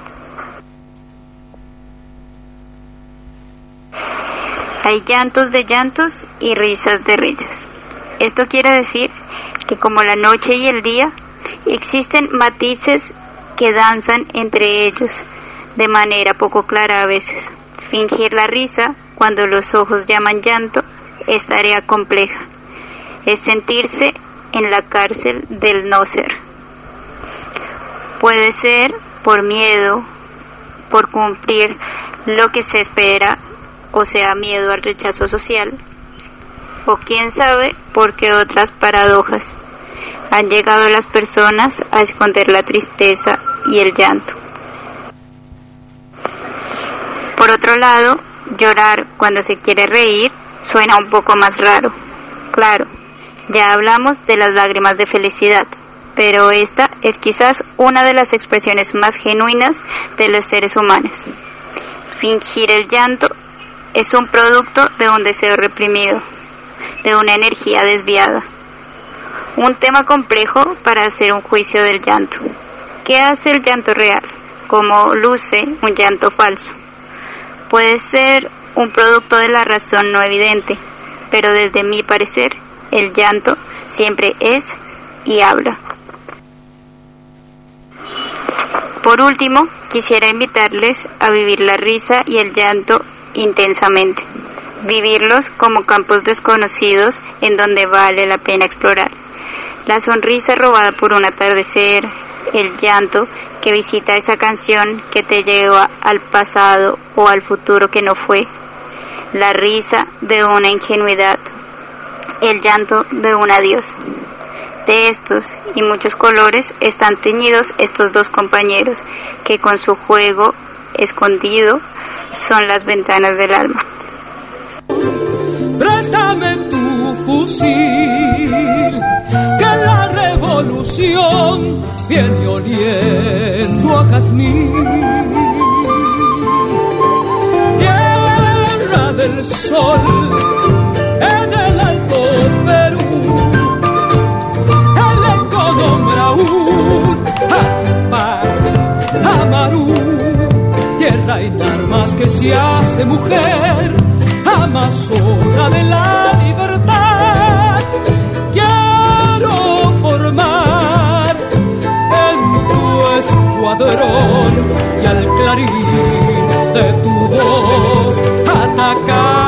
Hay llantos de llantos y risas de risas. Esto quiere decir que como la noche y el día, existen matices que danzan entre ellos, de manera poco clara a veces. Fingir la risa, cuando los ojos llaman llanto, es tarea compleja. Es sentirse en la cárcel del no ser. Puede ser por miedo, por cumplir lo que se espera, o sea, miedo al rechazo social, o quién sabe por qué otras paradojas han llegado las personas a esconder la tristeza y el llanto. Por otro lado, llorar cuando se quiere reír suena un poco más raro. Claro, ya hablamos de las lágrimas de felicidad, pero esta es quizás una de las expresiones más genuinas de los seres humanos. Fingir el llanto es un producto de un deseo reprimido. de una energía desviada. Un tema complejo para hacer un juicio del llanto. ¿Qué hace el llanto real? ¿Cómo luce un llanto falso? Puede ser un producto de la razón no evidente, pero desde mi parecer, el llanto siempre es y habla. Por último, quisiera invitarles a vivir la risa y el llanto intensamente. Vivirlos como campos desconocidos en donde vale la pena explorar. La sonrisa robada por un atardecer, el llanto que visita esa canción que te lleva al pasado o al futuro que no fue, la risa de una ingenuidad, el llanto de un adiós. De estos y muchos colores están teñidos estos dos compañeros que con su juego escondido son las ventanas del alma. Préstame tu fusil, que la revolución viene oliendo a jazmín. Tierra del sol, en el alto Perú, el eco nombra un Atapac, Amarú, tierra en armas que se hace mujer, amazona de la libertad. Quiero formar en tu escuadrón y al clarín de tu voz atacar.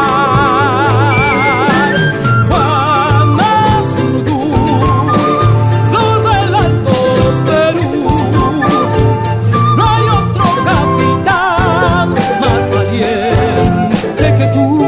Guamazurú, lo del Alto Perú, no hay otro capitán más valiente que tú.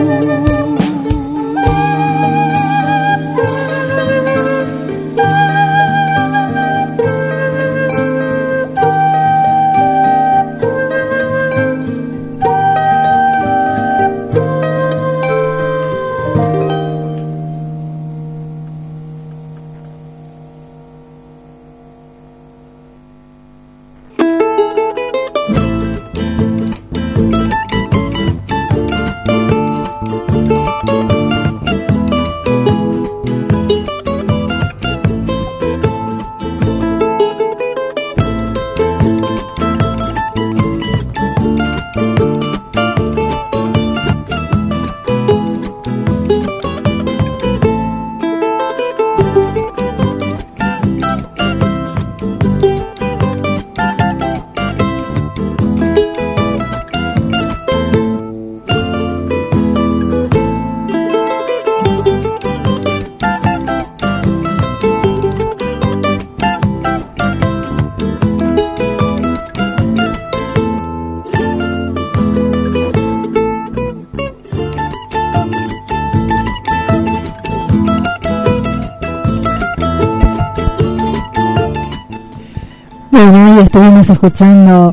Bueno, hoy estuvimos escuchando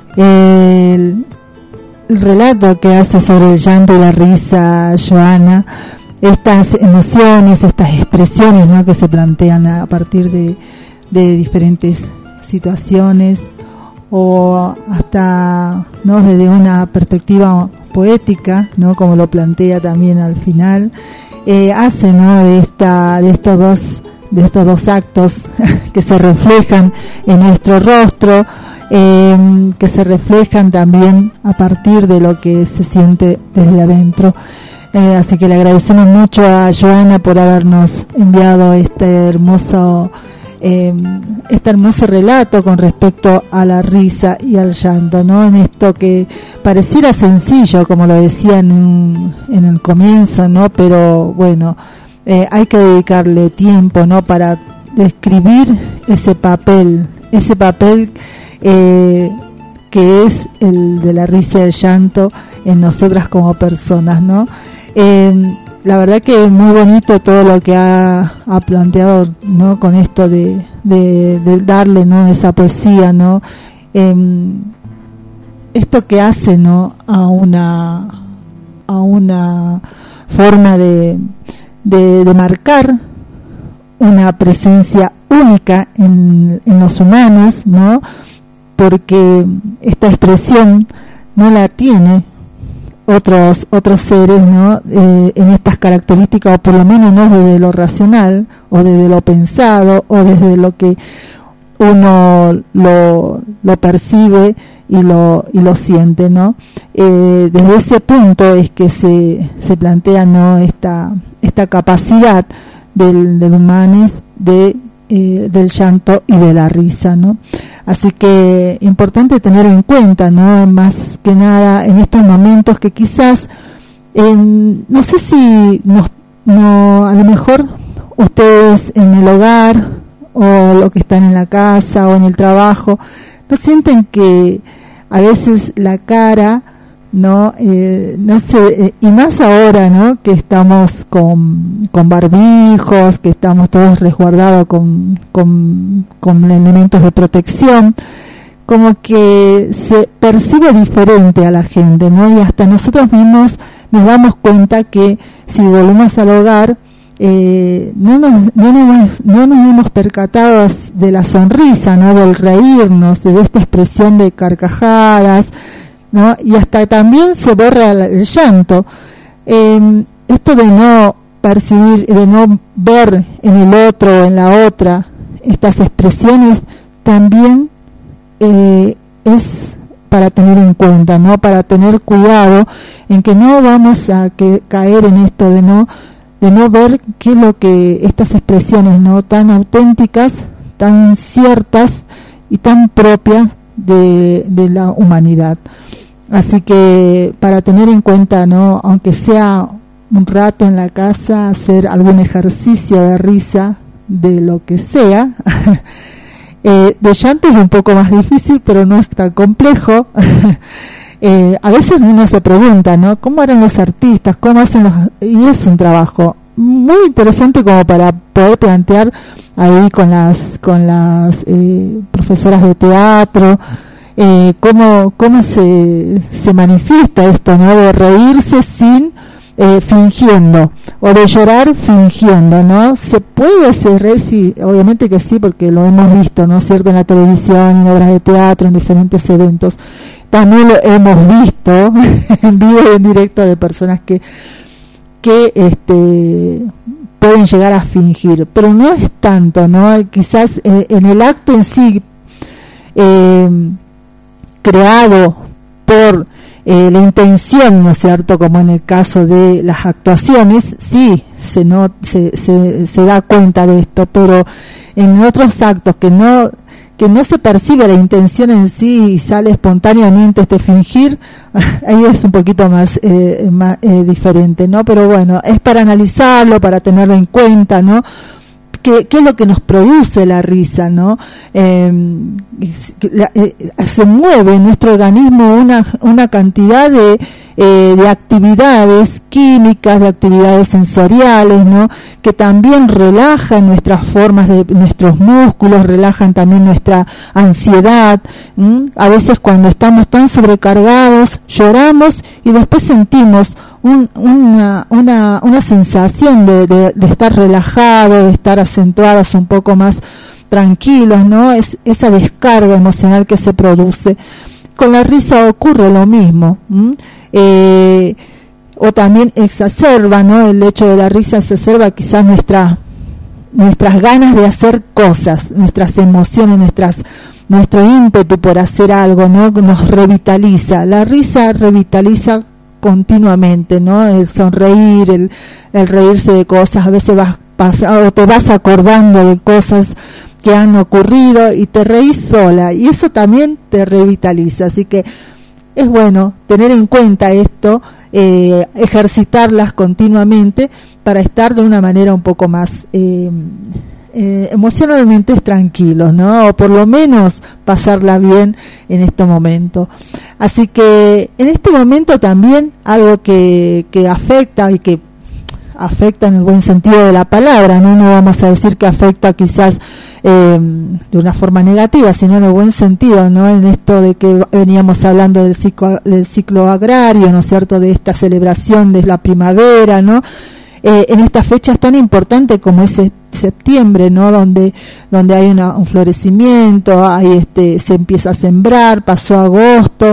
el, el relato que hace sobre el llanto y la risa Joana, estas emociones, estas expresiones, ¿no?, que se plantean a partir de, de diferentes situaciones o hasta, ¿no?, desde una perspectiva poética, ¿no?, como lo plantea también al final, eh, hace, ¿no?, de esta, de estos dos de estos dos actos que se reflejan en nuestro rostro, eh, que se reflejan también a partir de lo que se siente desde adentro. Eh, así que le agradecemos mucho a Joana por habernos enviado este hermoso eh, este hermoso relato con respecto a la risa y al llanto, ¿no? En esto que pareciera sencillo, como lo decía en, un, en el comienzo, ¿no? Pero bueno, Eh, hay que dedicarle tiempo, ¿no?, para describir ese papel, ese papel eh, que es el de la risa y el llanto en nosotras como personas, ¿no? Eh, la verdad que es muy bonito todo lo que ha, ha planteado, ¿no?, con esto de, de, de darle, ¿no?, esa poesía, ¿no? Eh, esto que hace, ¿no?, a una a una forma de De, de marcar una presencia única en, en los humanos, ¿no? Porque esta expresión no la tiene otros otros seres, ¿no? Eh, en estas características, o por lo menos no desde lo racional, o desde lo pensado, o desde lo que uno lo, lo percibe y lo y lo siente, ¿no? Eh, desde ese punto es que se se plantea, ¿no?, esta esta capacidad del del humanis de eh, del llanto y de la risa, ¿no? Así que importante tener en cuenta, ¿no?, más que nada en estos momentos que quizás eh, no sé si nos, no a lo mejor ustedes en el hogar o lo que están en la casa o en el trabajo no sienten que a veces la cara, no eh, no sé, eh, y más ahora, ¿no?, que estamos con, con barbijos, que estamos todos resguardados con, con, con elementos de protección, como que se percibe diferente a la gente, ¿no? Y hasta nosotros mismos nos damos cuenta que si volvemos al hogar, eh, no, nos, no, nos, no nos hemos percatado de la sonrisa, ¿no?, del reírnos, de esta expresión de carcajadas, ¿no? Y hasta también se borra el llanto. Eh, esto de no percibir, de no ver en el otro, en la otra, estas expresiones también eh, es para tener en cuenta, ¿no? Para tener cuidado en que no vamos a que, caer en esto de no de no ver qué es lo que estas expresiones, ¿no?, tan auténticas, tan ciertas y tan propias de, de la humanidad. Así que para tener en cuenta, ¿no?, aunque sea un rato en la casa, hacer algún ejercicio de risa, de lo que sea. eh, de llanto es un poco más difícil, pero no es tan complejo. eh, a veces uno se pregunta, ¿no?, ¿cómo eran los artistas? ¿Cómo hacen los...? Y es un trabajo muy interesante como para poder plantear ahí con las con las eh, profesoras de teatro, eh, cómo cómo se se manifiesta esto, ¿no?, de reírse sin eh, fingiendo, o de llorar fingiendo, ¿no? Se puede hacer, sí, obviamente que sí, porque lo hemos visto, ¿no?, cierto, en la televisión, en obras de teatro, en diferentes eventos. También lo hemos visto en vivo y en directo de personas que que este pueden llegar a fingir, pero no es tanto, ¿no? Quizás eh, en el acto en sí eh, creado por eh, la intención, ¿no es cierto?, como en el caso de las actuaciones, sí se no se, se, se da cuenta de esto, pero en otros actos que no que no se percibe la intención en sí y sale espontáneamente este fingir, ahí es un poquito más, eh, más eh, diferente, ¿no? Pero bueno, es para analizarlo, para tenerlo en cuenta, ¿no? ¿Qué, qué es lo que nos produce la risa, ¿no? Eh, la, eh, se mueve en nuestro organismo una, una cantidad de, eh, de actividades químicas, de actividades sensoriales, ¿no?, que también relajan nuestras formas, de nuestros músculos, relajan también nuestra ansiedad. ¿Mm? A veces cuando estamos tan sobrecargados lloramos y después sentimos un, una, una, una sensación de, de, de estar relajado, de estar acentuados, un poco más tranquilos, ¿no? Es esa descarga emocional que se produce. Con la risa ocurre lo mismo. ¿Mm? Eh, o también exacerba, ¿no? El hecho de la risa exacerba quizás nuestra, nuestras ganas de hacer cosas, nuestras emociones, nuestras, nuestro ímpetu por hacer algo, ¿no? Nos revitaliza. La risa revitaliza continuamente, ¿no? El sonreír, el, el reírse de cosas, a veces vas pasando, te vas acordando de cosas que han ocurrido y te reís sola, y eso también te revitaliza. Así que es bueno tener en cuenta esto, eh, ejercitarlas continuamente para estar de una manera un poco más eh, eh, emocionalmente tranquilos, ¿no? O por lo menos pasarla bien en este momento. Así que en este momento también algo que, que afecta y que afecta en el buen sentido de la palabra, no no vamos a decir que afecta quizás eh, de una forma negativa, sino en el buen sentido, ¿no? En esto de que veníamos hablando del ciclo, del ciclo agrario, ¿no es cierto?, de esta celebración de la primavera, ¿no? Eh, en estas fechas tan importantes como es septiembre, ¿no?, donde donde hay una, un florecimiento, hay este se empieza a sembrar, pasó agosto,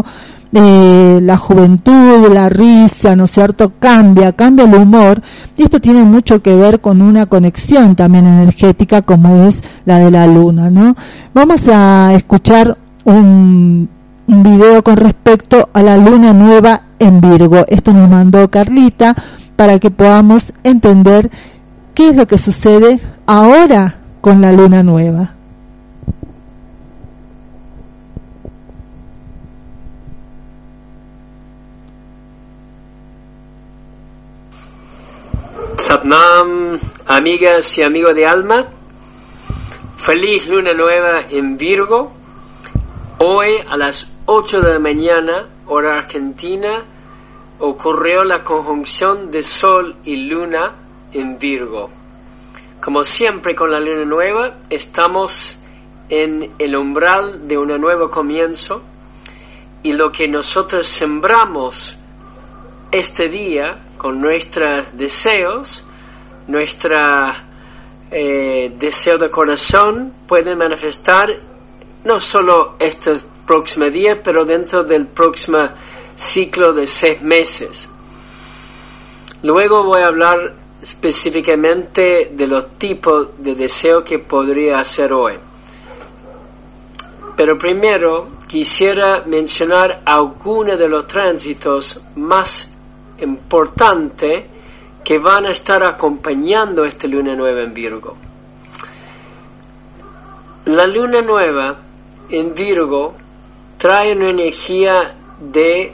eh, la juventud, la risa, ¿no es cierto? Cambia, cambia el humor, y esto tiene mucho que ver con una conexión también energética como es la de la luna, ¿no? Vamos a escuchar un, un video con respecto a la luna nueva en Virgo. Esto nos mandó Carlita para que podamos entender qué es lo que sucede ahora con la luna nueva. Satnam, amigas y amigos de alma, feliz luna nueva en Virgo. Hoy a las ocho de la mañana, hora argentina, ocurrió la conjunción de Sol y Luna en Virgo. Como siempre con la luna nueva, estamos en el umbral de un nuevo comienzo, y lo que nosotros sembramos este día con nuestros deseos, nuestro eh, deseo de corazón puede manifestar no solo este próximo día, pero dentro del próximo ciclo de seis meses. Luego voy a hablar específicamente de los tipos de deseo que podría hacer hoy. Pero primero quisiera mencionar algunos de los tránsitos más importante que van a estar acompañando esta luna nueva en Virgo. La luna nueva en Virgo trae una energía de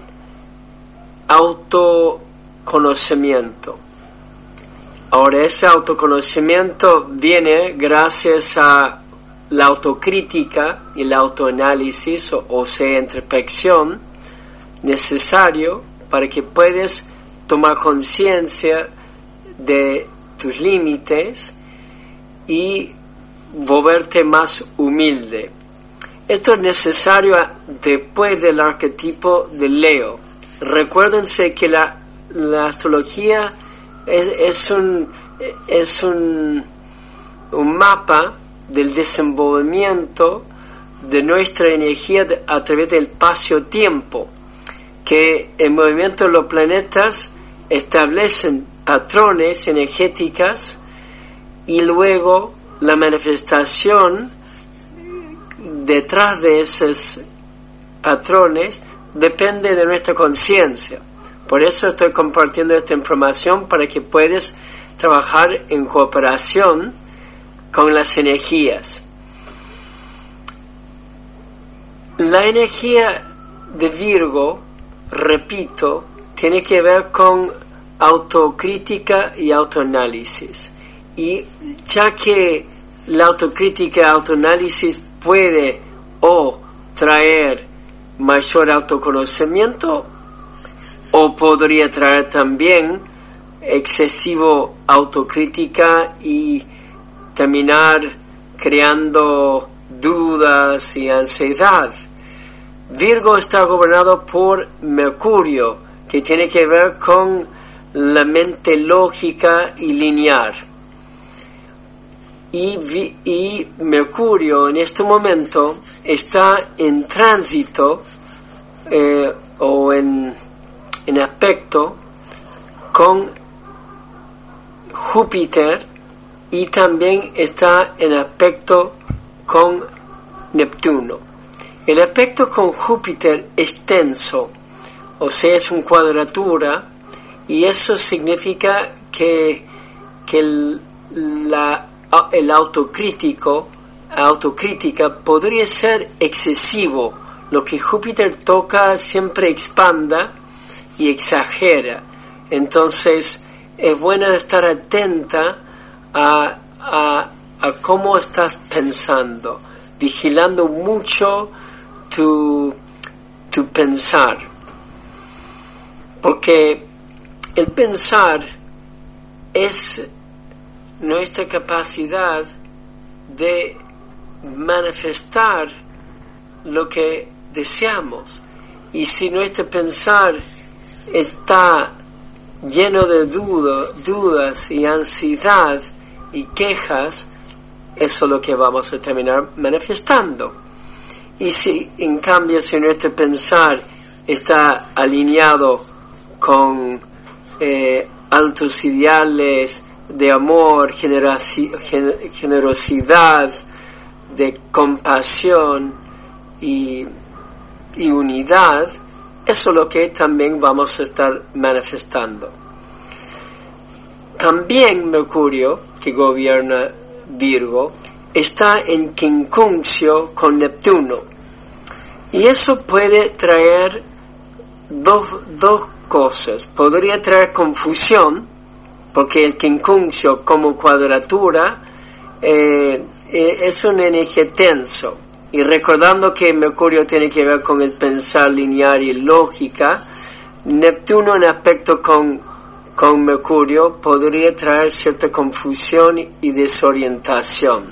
autoconocimiento. Ahora, ese autoconocimiento viene gracias a la autocrítica y el autoanálisis, o, o sea, introspección, necesario para que puedas tomar conciencia de tus límites y volverte más humilde. Esto es necesario después del arquetipo de Leo. Recuérdense que la, la astrología es, es, un, es un, un mapa del desenvolvimiento de nuestra energía a través del espacio-tiempo, que el movimiento de los planetas establecen patrones energéticos, y luego la manifestación detrás de esos patrones depende de nuestra conciencia. Por eso estoy compartiendo esta información, para que puedas trabajar en cooperación con las energías. La energía de Virgo, repito, tiene que ver con autocrítica y autoanálisis. Y ya que la autocrítica y autoanálisis puede o traer mayor autoconocimiento, o podría traer también excesivo autocrítica y terminar creando dudas y ansiedad. Virgo está gobernado por Mercurio, que tiene que ver con la mente lógica y lineal. Y, y Mercurio en este momento está en tránsito eh, o en, en aspecto con Júpiter, y también está en aspecto con Neptuno. El aspecto con Júpiter es tenso, o sea, es una cuadratura, y eso significa que, que el, la, el autocrítico, autocrítica podría ser excesivo. Lo que Júpiter toca siempre expanda y exagera. Entonces es bueno estar atenta a, a, a cómo estás pensando, vigilando mucho tu, tu pensar, porque el pensar es nuestra capacidad de manifestar lo que deseamos, y si nuestro pensar está lleno de duda, dudas y ansiedad y quejas, eso es lo que vamos a terminar manifestando. Y si en cambio si nuestro pensar está alineado con eh, altos ideales de amor, generosi- gen- generosidad, de compasión y, y unidad, eso es lo que también vamos a estar manifestando. También Mercurio, que gobierna Virgo, está en quincuncio con Neptuno. Y eso puede traer dos, dos cosas. Podría traer confusión, porque el quincuncio como cuadratura eh, eh, es una energía tenso. Y recordando que Mercurio tiene que ver con el pensar lineal y lógica, Neptuno en aspecto con, con Mercurio podría traer cierta confusión y desorientación.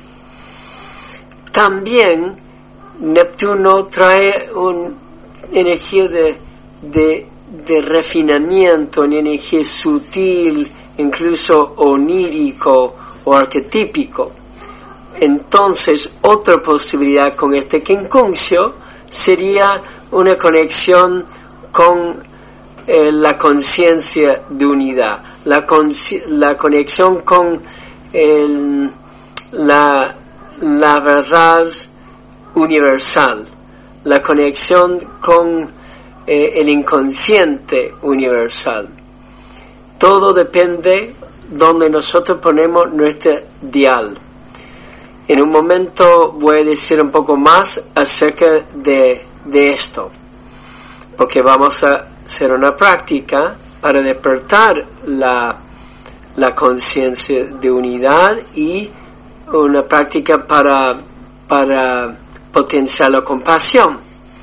También Neptuno trae una energía de, de, de refinamiento, una energía sutil, incluso onírico o arquetípico. Entonces, otra posibilidad con este quincuncio sería una conexión con eh, la conciencia de unidad, la, consci- la conexión con el, la, la verdad universal, la conexión con eh, el inconsciente universal. Todo depende donde nosotros ponemos nuestro dial. En un momento voy a decir un poco más acerca de, de esto, porque vamos a hacer una práctica para despertar la, la conciencia de unidad y una práctica para, para potenciar la compasión.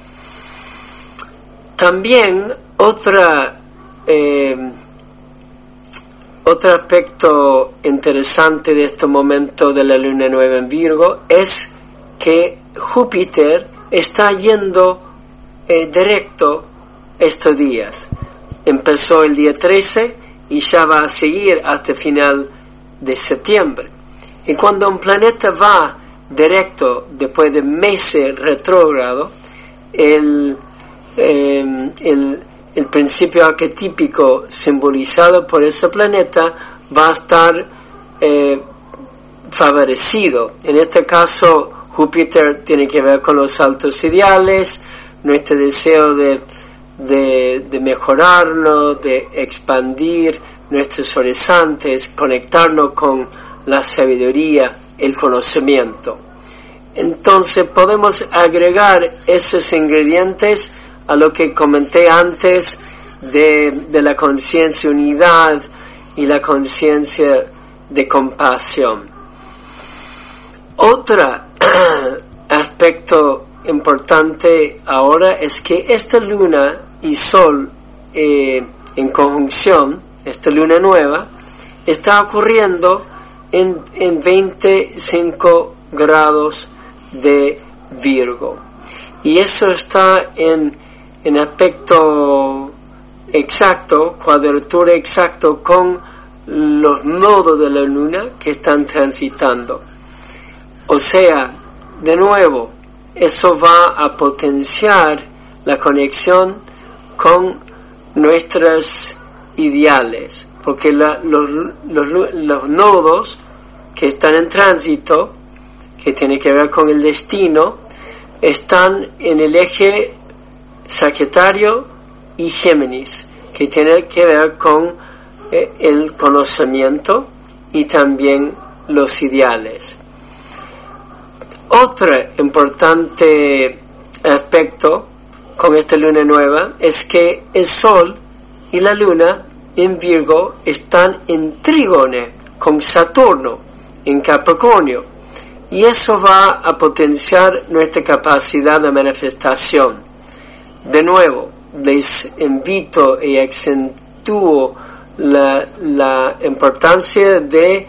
También otra... Eh, Otro aspecto interesante de este momento de la luna nueva en Virgo es que Júpiter está yendo eh, directo estos días. Empezó el día trece y ya va a seguir hasta final de septiembre. Y cuando un planeta va directo después de meses retrógrado, el, eh, el El principio arquetípico simbolizado por ese planeta va a estar eh, favorecido. En este caso, Júpiter tiene que ver con los altos ideales, nuestro deseo de, de, de mejorarnos, de expandir nuestros horizontes, conectarnos con la sabiduría, el conocimiento. Entonces podemos agregar esos ingredientes a lo que comenté antes de, de la conciencia unidad y la conciencia de compasión. Otro aspecto importante ahora es que esta luna y sol eh, en conjunción, esta luna nueva, está ocurriendo en, en veinticinco grados de Virgo. Y eso está en en aspecto exacto, cuadratura exacto con los nodos de la luna que están transitando. O sea, de nuevo, eso va a potenciar la conexión con nuestros ideales, porque la, los, los, los nodos que están en tránsito, que tiene que ver con el destino, están en el eje Sagitario y Géminis, que tiene que ver con eh, el conocimiento y también los ideales. Otro importante aspecto con esta luna nueva es que el Sol y la Luna en Virgo están en trígono con Saturno en Capricornio, y eso va a potenciar nuestra capacidad de manifestación. De nuevo, les invito y acentúo la, la importancia de,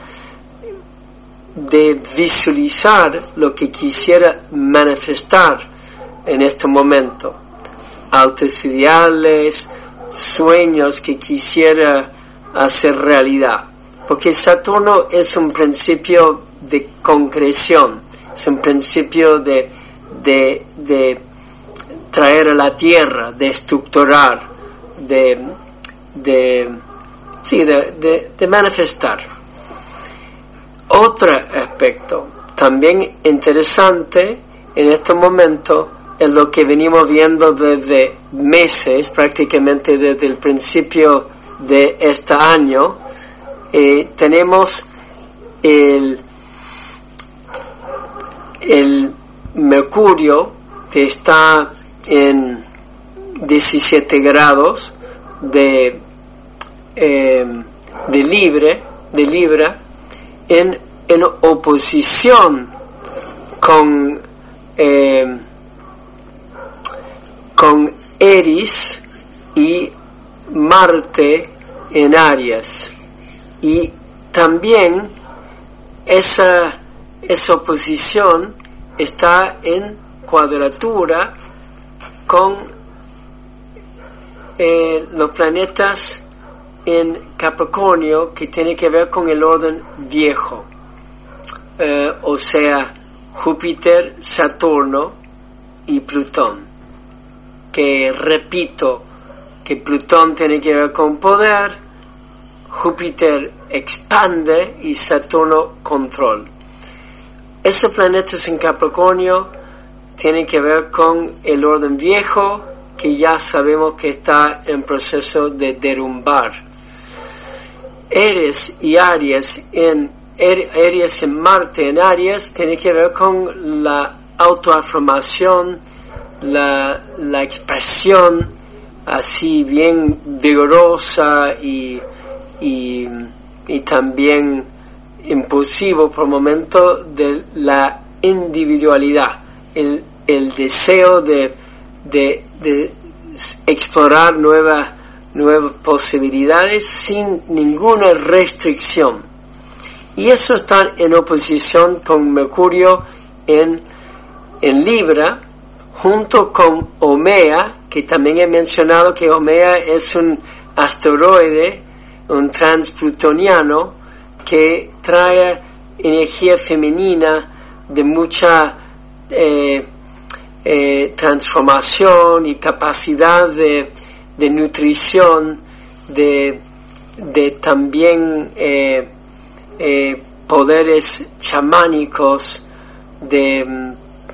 de visualizar lo que quisiera manifestar en este momento. Altos ideales, sueños que quisiera hacer realidad. Porque Saturno es un principio de concreción, es un principio de, de, de traer a la tierra, de estructurar, de, de, sí, de, de, de manifestar. Otro aspecto también interesante en este momento es lo que venimos viendo desde meses, prácticamente desde el principio de este año. Eh, tenemos el, el Mercurio que está en diecisiete grados de, eh, de, libre, de Libra, en, en oposición con, eh, con Eris y Marte en Aries. Y también esa, esa oposición está en cuadratura con eh, los planetas en Capricornio, que tiene que ver con el orden viejo, eh, o sea, Júpiter, Saturno y Plutón, que repito que Plutón tiene que ver con poder, Júpiter expande y Saturno control. Esos planetas en Capricornio tienen que ver con el orden viejo, que ya sabemos que está en proceso de derrumbar. Aries y Aries en Aries en Marte en Aries tiene que ver con la autoafirmación, la, la expresión así bien vigorosa y, y, y también impulsivo por momento de la individualidad, el, el deseo de, de, de explorar nuevas nuevas posibilidades sin ninguna restricción. Y eso está en oposición con Mercurio en, en Libra, junto con Omea, que también he mencionado que Omea es un asteroide, un transplutoniano, que trae energía femenina de mucha eh, eh, transformación y capacidad de, de nutrición, de, de también eh, eh, poderes chamánicos, de,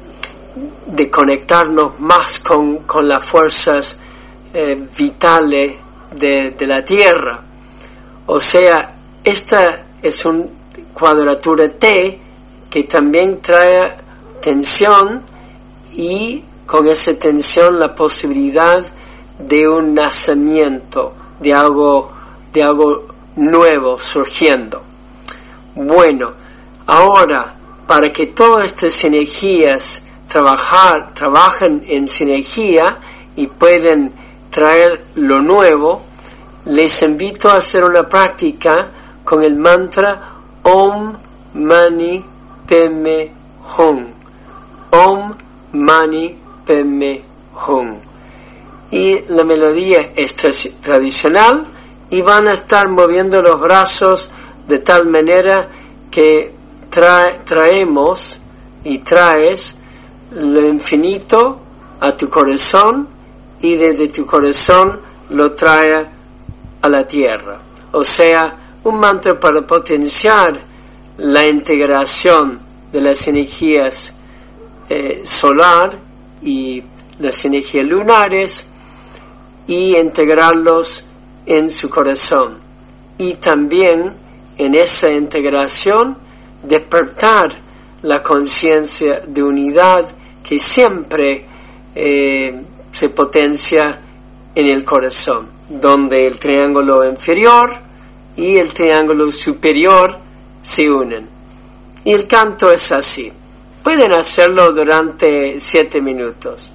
de conectarnos más con, con las fuerzas eh, vitales de, de la Tierra. O sea, esta es una cuadratura T que también trae tensión, y con esa tensión la posibilidad de un nacimiento, de algo, de algo nuevo surgiendo. Bueno, ahora, para que todas estas energías trabajar, trabajen en sinergia y puedan traer lo nuevo, les invito a hacer una práctica con el mantra Om Mani Padme Hum. Om Mani Padme Hum. Y la melodía es tra- tradicional, y van a estar moviendo los brazos de tal manera que trae, traemos y traes lo infinito a tu corazón, y desde tu corazón lo trae a la tierra. O sea, un mantra para potenciar la integración de las energías eh, solar y las energías lunares, y integrarlos en su corazón. Y también en esa integración despertar la conciencia de unidad que siempre eh, se potencia en el corazón, donde el triángulo inferior y el triángulo superior se unen. Y el canto es así. Pueden hacerlo durante siete minutos.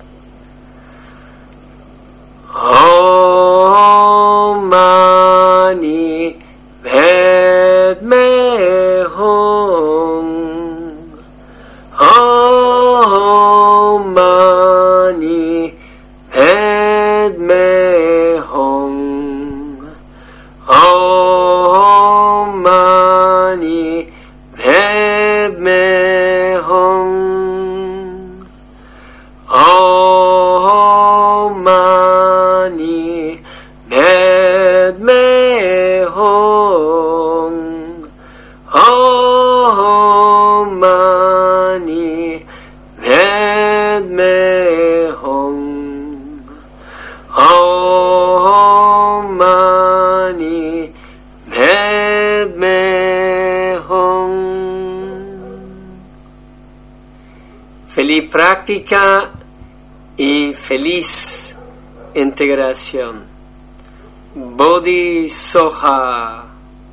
Om Mani Padme Hum. Om Mani Padme Hum. Om Mani Padme Hum. Om hong, om mani padme hum. Feliz práctica y feliz integración. Bodhi Soha.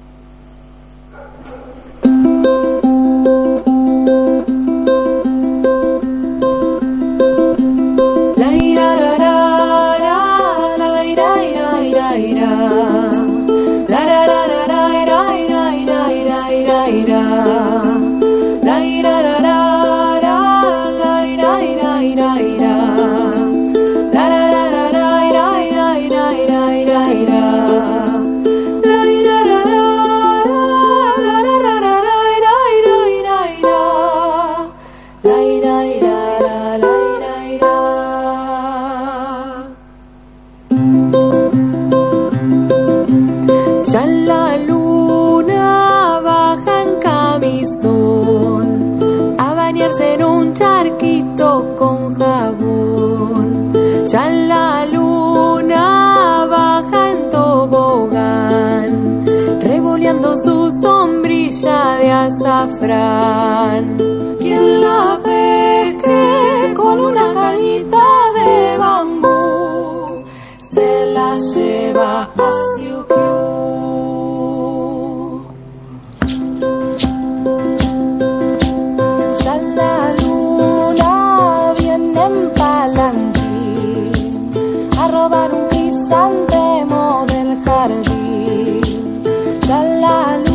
Azafrán. Quien la pesque con una cañita de bambú se la lleva a Siukiu. Ya la luna viene en palanquín a robar un crisantemo del jardín. Ya la luna.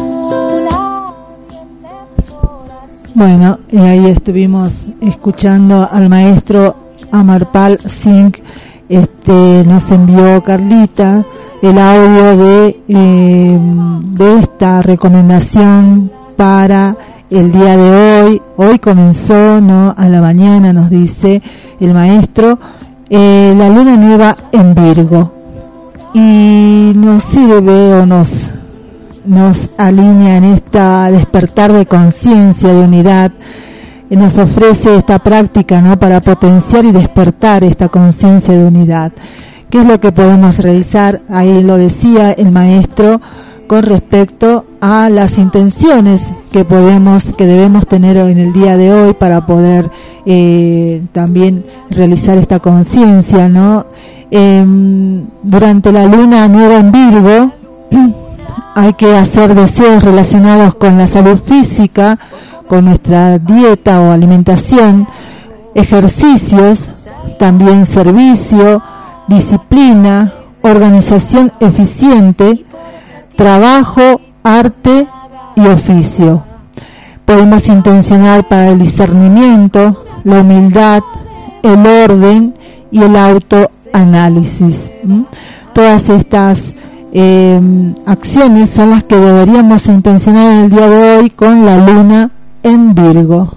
Bueno, y ahí estuvimos escuchando al maestro Amarpal Singh. Este, nos envió Carlita el audio de, eh, de esta recomendación para el día de hoy. Hoy comenzó, ¿no? A la mañana, nos dice el maestro, eh, la luna nueva en Virgo. Y nos sirve o nos... nos alinea en esta despertar de conciencia, de unidad, nos ofrece esta práctica, ¿no? Para potenciar y despertar esta conciencia de unidad. ¿Qué es lo que podemos realizar? Ahí lo decía el maestro con respecto a las intenciones que podemos, que debemos tener en el día de hoy para poder eh, también realizar esta conciencia, ¿no? Eh, durante la luna nueva en Virgo, hay que hacer deseos relacionados con la salud física, con nuestra dieta o alimentación, ejercicios, también servicio, disciplina, organización eficiente, trabajo, arte y oficio. Podemos intencionar para el discernimiento, la humildad, el orden y el autoanálisis. ¿Mm? Todas estas Eh, acciones son las que deberíamos intencionar en el día de hoy con la luna en Virgo.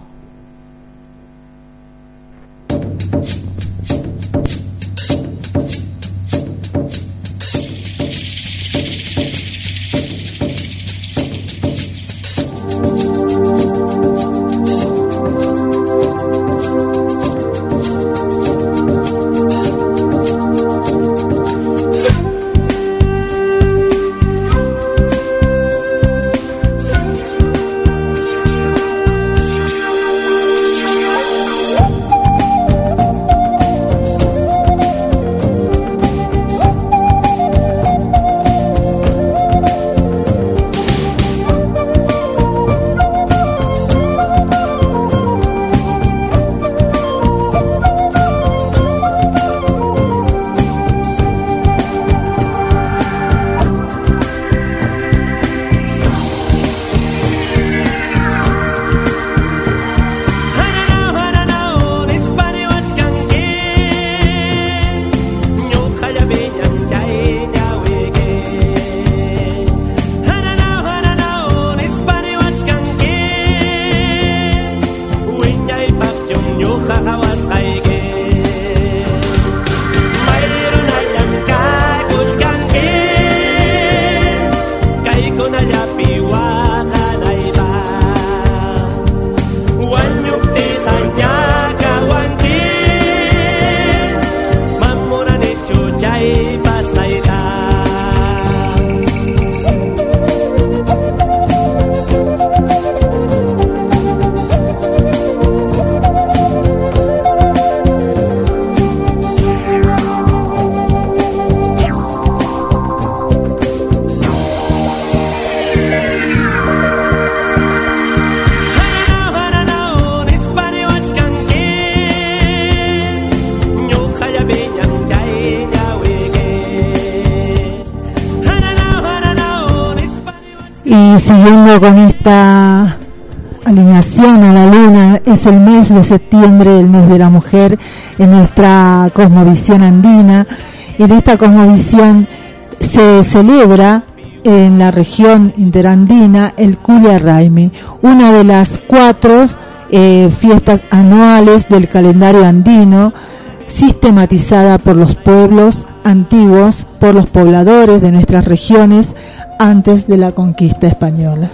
Y siguiendo con esta alineación a la luna, es el mes de septiembre, el mes de la mujer en nuestra cosmovisión andina, y en esta cosmovisión se celebra en la región interandina el Kulia Raimi, una de las cuatro eh, fiestas anuales del calendario andino, sistematizada por los pueblos antiguos, por los pobladores de nuestras regiones antes de la conquista española.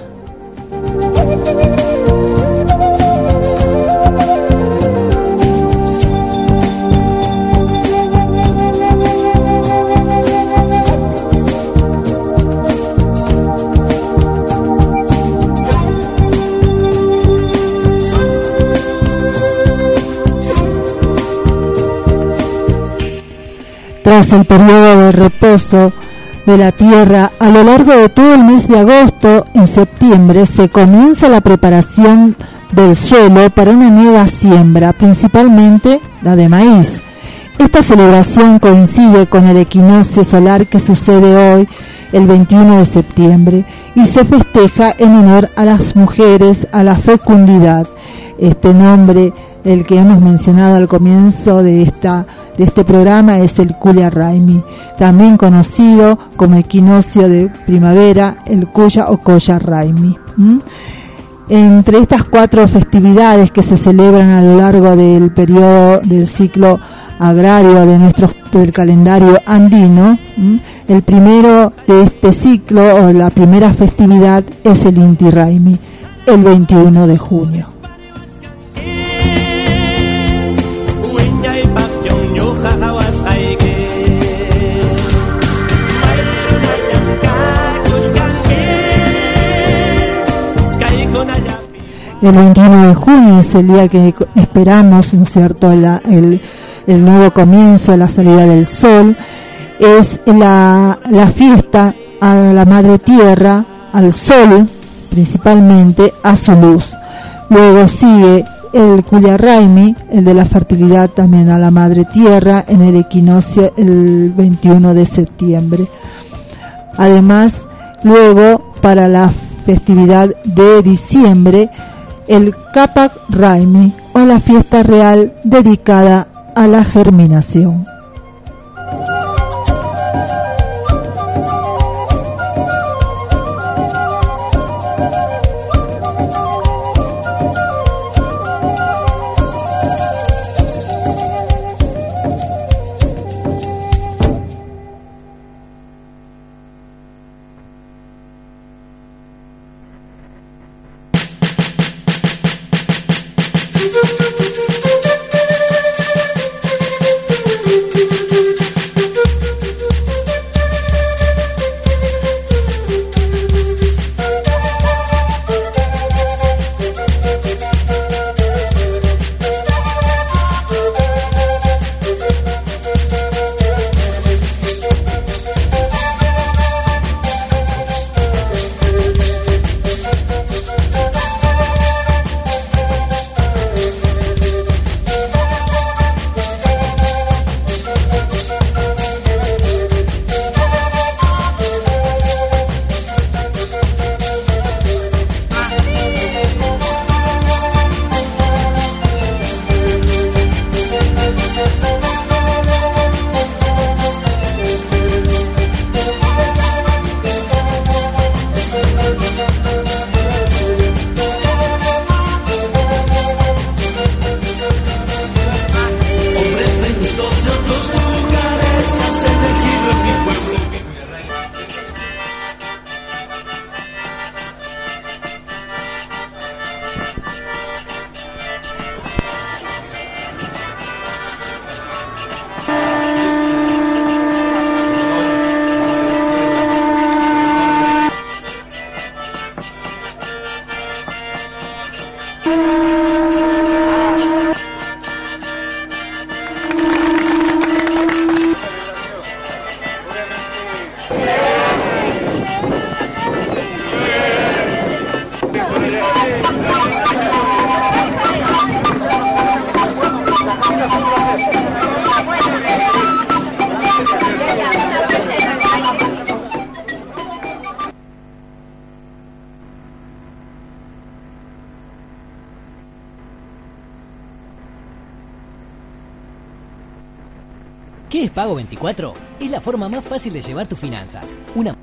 Tras el periodo de reposo de la tierra, a lo largo de todo el mes de agosto, en septiembre, se comienza la preparación del suelo para una nueva siembra, principalmente la de maíz. Esta celebración coincide con el equinoccio solar que sucede hoy, el veintiuno de septiembre, y se festeja en honor a las mujeres, a la fecundidad. Este nombre, el que hemos mencionado al comienzo de esta de este programa, es el Kulia Raimi, también conocido como equinoccio de primavera, el Kuya o Koya Raimi. ¿Mm? Entre estas cuatro festividades que se celebran a lo largo del periodo del ciclo agrario de nuestro del calendario andino, ¿Mm? el primero de este ciclo o la primera festividad es el Inti Raimi, el veintiuno de junio. El veintiuno de junio es el día que esperamos, ¿no es cierto?, la, el, el nuevo comienzo, la salida del sol. Es la, la fiesta a la Madre Tierra, al sol, principalmente a su luz. Luego sigue el Kulia Raimi, el de la fertilidad también a la Madre Tierra, en el equinoccio el veintiuno de septiembre. Además, luego, para la festividad de diciembre, el Kapak Raimi, o la fiesta real dedicada a la germinación. ¿Qué es Pago veinticuatro? Es la forma más fácil de llevar tus finanzas. Una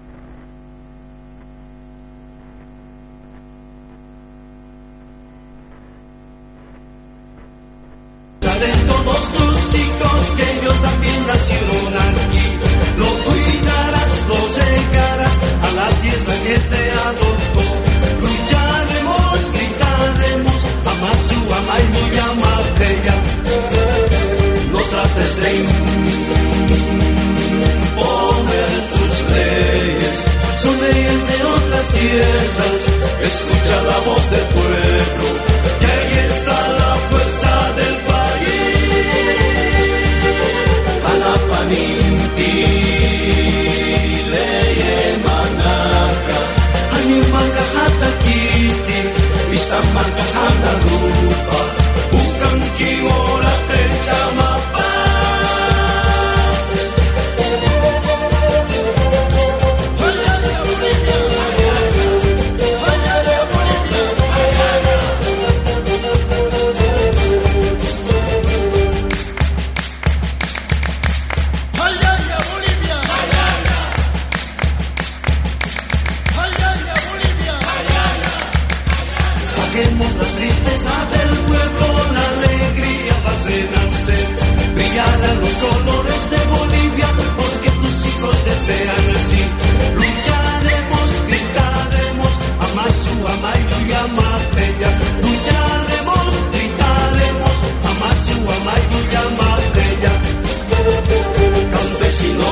De todos tus hijos, que ellos también nacieron aquí, lo cuidarás, lo llegarás a la tierra que te adoptó. Lucharemos, gritaremos, ama su ama y muy amarte ya. No trates de imponer tus leyes, son leyes de otras tierras. Escucha la voz del pueblo, que ahí está la fuerza del país. Alapaninti, leye manaka, animanga hatakiti, istamanga hanarupa, bukan kiora te chamapa. Saquemos la tristeza del pueblo, la alegría va a renacer. Brillarán los colores de Bolivia, porque tus hijos desean así. Lucharemos, gritaremos, amasu, amayu y amateya. Lucharemos, gritaremos, amasu, amayu y amateya. Campesino,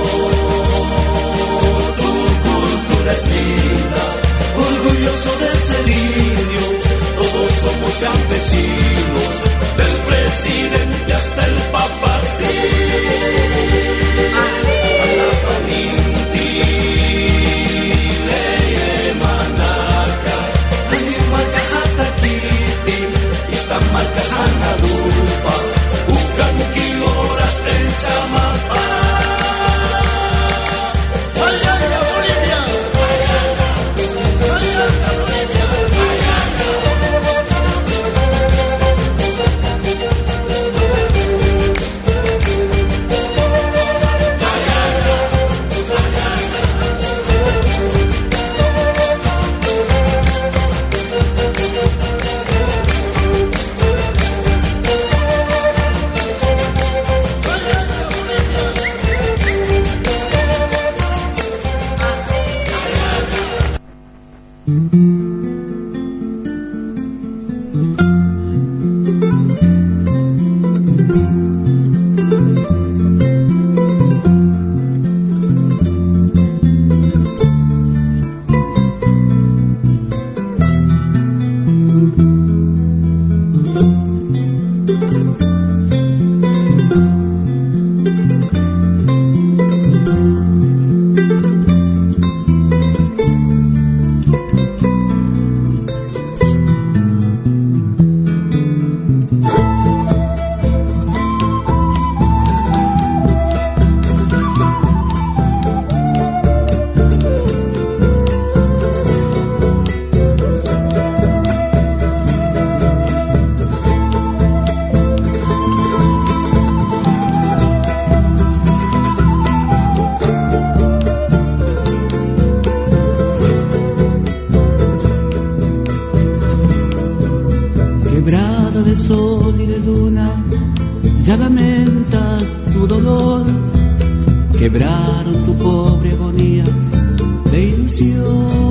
tu cultura es linda, orgulloso de ser indio, todos somos campesinos, del presidente hasta el papa, sí. Alapaninti, leye manaka, animaka hatakiti, istamaka hanarupa, ukan kiora en chamapa. de sol y de luna, ya lamentas tu dolor, quebraron tu pobre agonía de ilusión.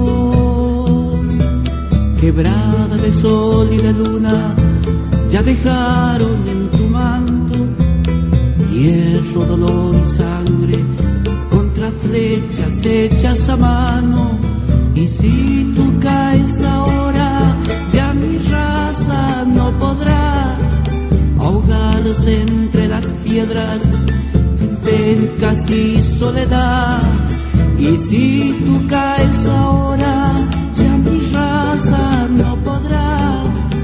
Quebrada de sol y de luna, ya dejaron en tu manto hierro, dolor y sangre, contra flechas hechas a mano. Y si tú caes ahora, ya mi raza no podrá ahogarse entre las piedras, pencas y soledad. Y si tú caes ahora, ya mi raza no podrá.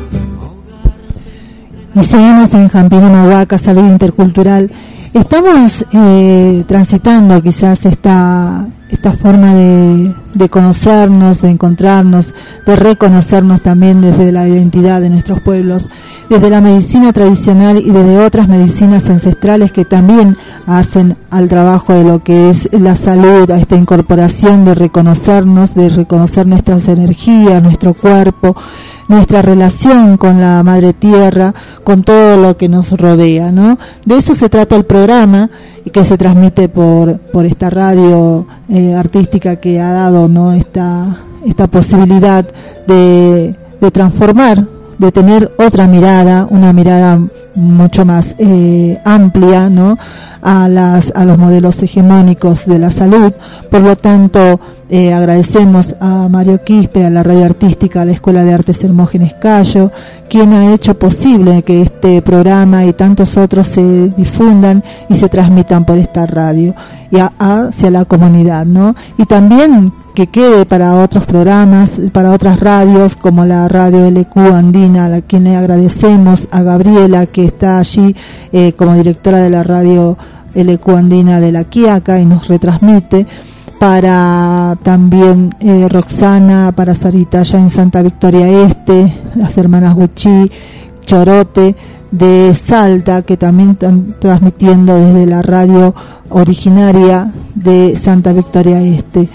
Y seguimos en Jampina Huaca, Salud Intercultural. Estamos eh, transitando quizás esta esta forma de, de conocernos, de encontrarnos, de reconocernos también desde la identidad de nuestros pueblos, desde la medicina tradicional y desde otras medicinas ancestrales que también hacen al trabajo de lo que es la salud, a esta incorporación de reconocernos, de reconocer nuestras energías, nuestro cuerpo, nuestra relación con la Madre Tierra, con todo lo que nos rodea, ¿no? De eso se trata el programa, y que se transmite por por esta radio eh, artística que ha dado, ¿no?, esta esta posibilidad de, de transformar, de tener otra mirada, una mirada mucho más eh, amplia, ¿no?, a las a los modelos hegemónicos de la salud. Por lo tanto, eh, agradecemos a Mario Quispe, a la radio artística, a la Escuela de Artes Hermógenes Cayo, quien ha hecho posible que este programa y tantos otros se difundan y se transmitan por esta radio y a, hacia la comunidad, ¿no? Y también que quede para otros programas, para otras radios, como la radio L Q Andina, a la quien le agradecemos, a Gabriela, que está allí eh, como directora de la radio L Q Andina de La Quiaca y nos retransmite, para también eh, Roxana, para Sarita allá en Santa Victoria Este, las hermanas Huichí, Chorote de Salta, que también están transmitiendo desde la radio originaria de Santa Victoria Este,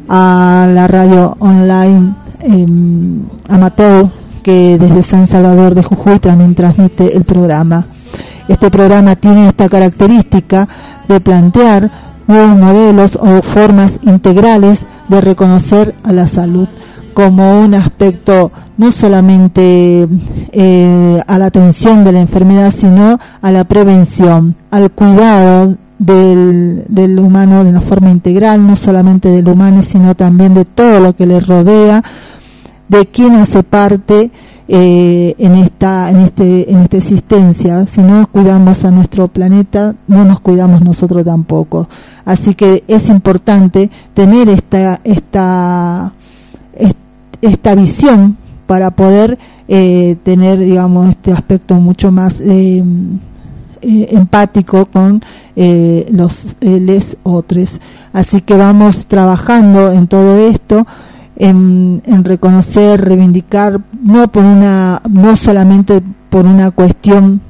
a la radio online eh, Amateur, que desde San Salvador de Jujuy también transmite el programa. Este programa tiene esta característica de plantear nuevos modelos o formas integrales de reconocer a la salud como un aspecto no solamente eh, a la atención de la enfermedad, sino a la prevención, al cuidado del, del humano de una forma integral, no solamente del humano, sino también de todo lo que le rodea, de quien hace parte eh, en esta en este en esta existencia. Si no cuidamos a nuestro planeta, no nos cuidamos nosotros tampoco. Así que es importante tener esta esta esta visión para poder eh, tener, digamos, este aspecto mucho más eh, eh, empático con eh, los eh, les otros. Así que vamos trabajando en todo esto, en, en reconocer, reivindicar, no por una, no solamente por una cuestión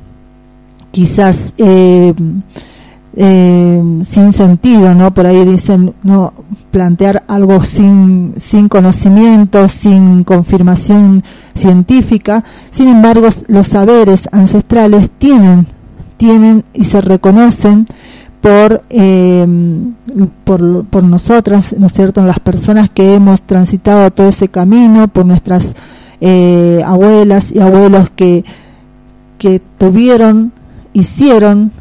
quizás eh, eh, sin sentido, ¿no? Por ahí dicen, no, plantear algo sin sin conocimiento, sin confirmación científica. Sin embargo, los saberes ancestrales tienen tienen y se reconocen por eh, por por nosotras, ¿no es cierto?, las personas que hemos transitado todo ese camino, por nuestras eh, abuelas y abuelos que que tuvieron, hicieron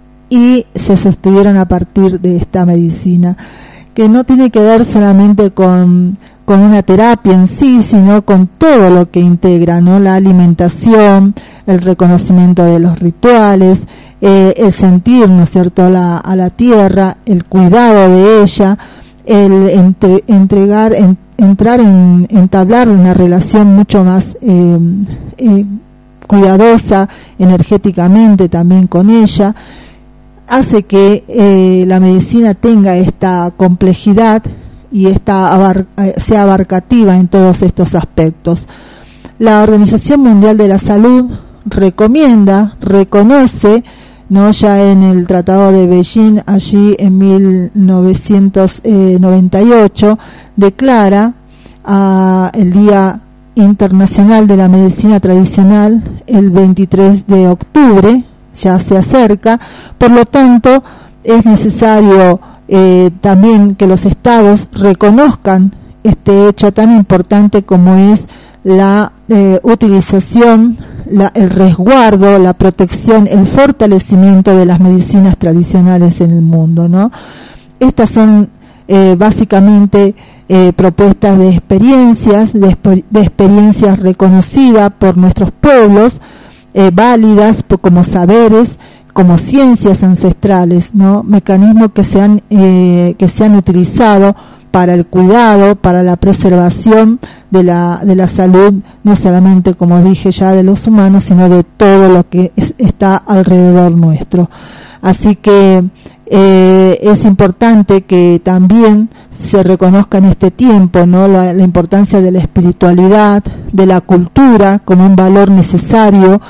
y se sostuvieron a partir de esta medicina, que no tiene que ver solamente con, con una terapia en sí, sino con todo lo que integra, ¿no? La alimentación, el reconocimiento de los rituales, eh, el sentir, ¿no es cierto?, a la, a la tierra, el cuidado de ella, el entre, entregar, en, entrar en entablar una relación mucho más eh, eh, cuidadosa energéticamente también con ella, hace que eh, la medicina tenga esta complejidad y esta abar sea abarcativa en todos estos aspectos. La Organización Mundial de la Salud recomienda, reconoce, no ya en el Tratado de Beijing, allí en mil novecientos noventa y ocho, declara uh, el Día Internacional de la Medicina Tradicional el veintitrés de octubre, ya se acerca. Por lo tanto, es necesario eh, también que los estados reconozcan este hecho tan importante como es la eh, utilización, la, el resguardo, la protección, el fortalecimiento de las medicinas tradicionales en el mundo, ¿no? Estas son eh, básicamente eh, propuestas de experiencias, de, de experiencias reconocidas por nuestros pueblos, Eh, válidas por, como saberes, como ciencias ancestrales, ¿no? Mecanismos que se han eh, que se han utilizado para el cuidado, para la preservación de la de la salud, no solamente, como dije ya, de los humanos, sino de todo lo que es, está alrededor nuestro. Así que eh, es importante que también se reconozca en este tiempo, ¿no?, la, la importancia de la espiritualidad, de la cultura como un valor necesario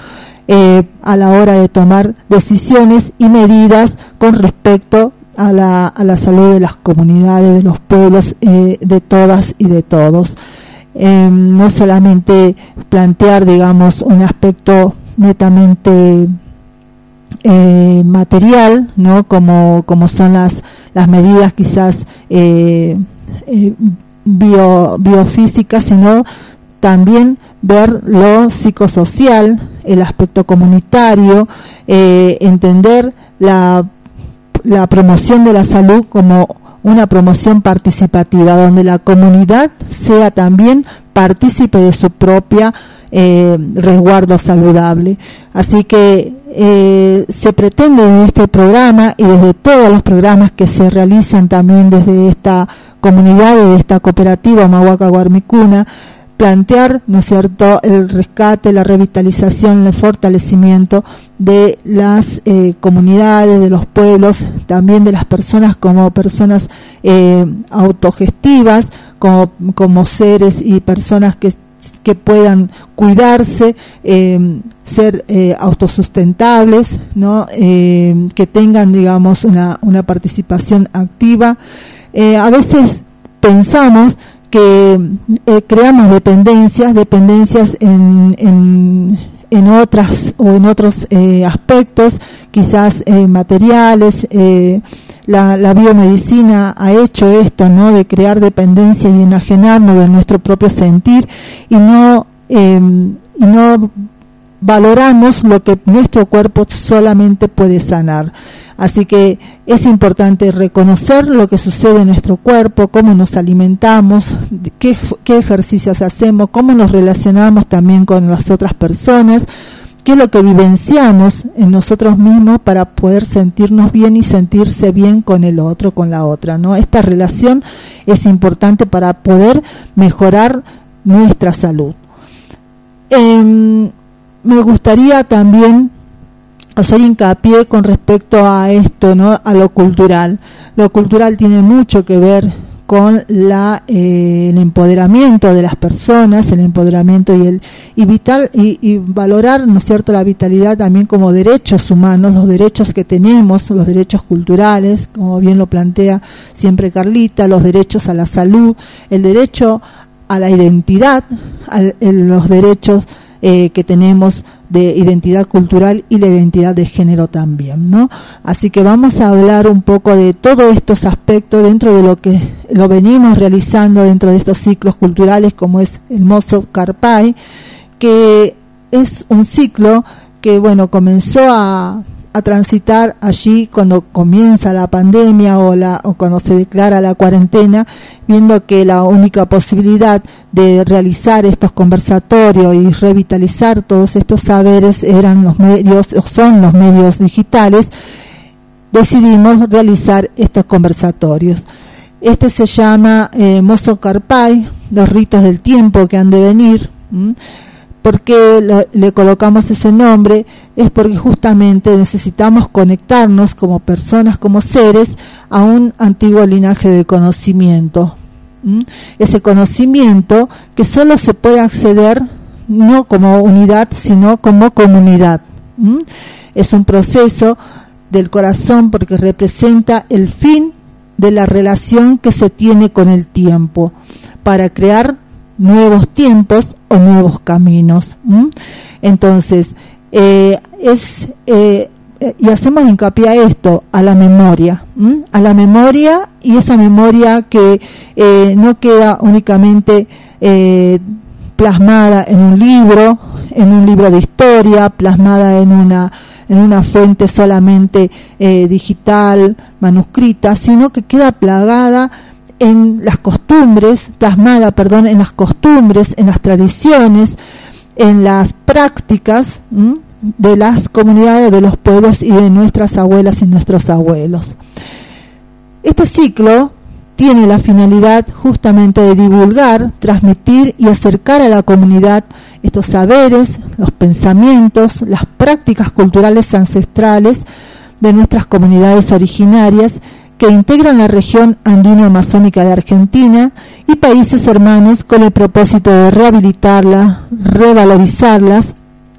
eh, a la hora de tomar decisiones y medidas con respecto a la, a la salud de las comunidades, de los pueblos, eh, de todas y de todos. Eh, no solamente plantear, digamos, un aspecto netamente eh, material, ¿no? Como, como son las, las medidas quizás eh, eh, bio, biofísicas, sino también ver lo psicosocial, el aspecto comunitario, eh, entender la, la promoción de la salud como una promoción participativa, donde la comunidad sea también partícipe de su propia eh, resguardo saludable. Así que eh, se pretende desde este programa y desde todos los programas que se realizan también desde esta comunidad, desde esta cooperativa Mahuaca Guarmicuna, plantear, ¿no es cierto?, el rescate, la revitalización, el fortalecimiento de las eh, comunidades, de los pueblos, también de las personas como personas eh, autogestivas, como, como seres y personas que, que puedan cuidarse, eh, ser eh, autosustentables, ¿no? Eh, que tengan, digamos, una, una participación activa. Eh, a veces pensamos que eh, creamos dependencias, dependencias en, en, en otras o en otros eh, aspectos, quizás eh, materiales. Eh, la, la biomedicina ha hecho esto, ¿no?, de crear dependencia y enajenarnos de nuestro propio sentir y no, eh, y no valoramos lo que nuestro cuerpo solamente puede sanar. Así que es importante reconocer lo que sucede en nuestro cuerpo, cómo nos alimentamos, qué, qué ejercicios hacemos, cómo nos relacionamos también con las otras personas, qué es lo que vivenciamos en nosotros mismos para poder sentirnos bien y sentirse bien con el otro, con la otra, ¿no? Esta relación es importante para poder mejorar nuestra salud. Eh, me gustaría también hacer hincapié con respecto a esto, ¿no?, a lo cultural. Lo cultural tiene mucho que ver con la eh, el empoderamiento de las personas, el empoderamiento y el y vital y, y valorar, ¿no es cierto?, la vitalidad también como derechos humanos, los derechos que tenemos, los derechos culturales, como bien lo plantea siempre Carlita, los derechos a la salud, el derecho a la identidad, a, a los derechos eh, que tenemos de identidad cultural y la identidad de género también, ¿no? Así que vamos a hablar un poco de todos estos aspectos dentro de lo que lo venimos realizando dentro de estos ciclos culturales, como es el Mozo Carpay, que es un ciclo que, bueno, comenzó a, a transitar allí cuando comienza la pandemia o, la, o cuando se declara la cuarentena, viendo que la única posibilidad de realizar estos conversatorios y revitalizar todos estos saberes eran los medios, o son los medios digitales, decidimos realizar estos conversatorios. Este se llama eh, Mozo Carpay, los ritos del tiempo que han de venir. ¿m? ¿Por qué lo, le colocamos ese nombre? Es porque justamente necesitamos conectarnos como personas, como seres, a un antiguo linaje de conocimiento. ¿Mm? Ese conocimiento que solo se puede acceder no como unidad, sino como comunidad. ¿Mm? Es un proceso del corazón porque representa el fin de la relación que se tiene con el tiempo para crear nuevos tiempos o nuevos caminos. ¿Mm? Entonces, eh, es eh, y hacemos hincapié a esto, a la memoria, ¿Mm? a la memoria y esa memoria que eh, no queda únicamente eh, plasmada en un libro, en un libro de historia, plasmada en una en una fuente solamente eh, digital, manuscrita, sino que queda plagada en las costumbres, plasmada, perdón, en las costumbres, en las tradiciones, en las prácticas ¿m? de las comunidades, de los pueblos y de nuestras abuelas y nuestros abuelos. Este ciclo tiene la finalidad justamente de divulgar, transmitir y acercar a la comunidad estos saberes, los pensamientos, las prácticas culturales ancestrales de nuestras comunidades originarias que integran la región andino-amazónica de Argentina y países hermanos con el propósito de rehabilitarlas, revalorizarlas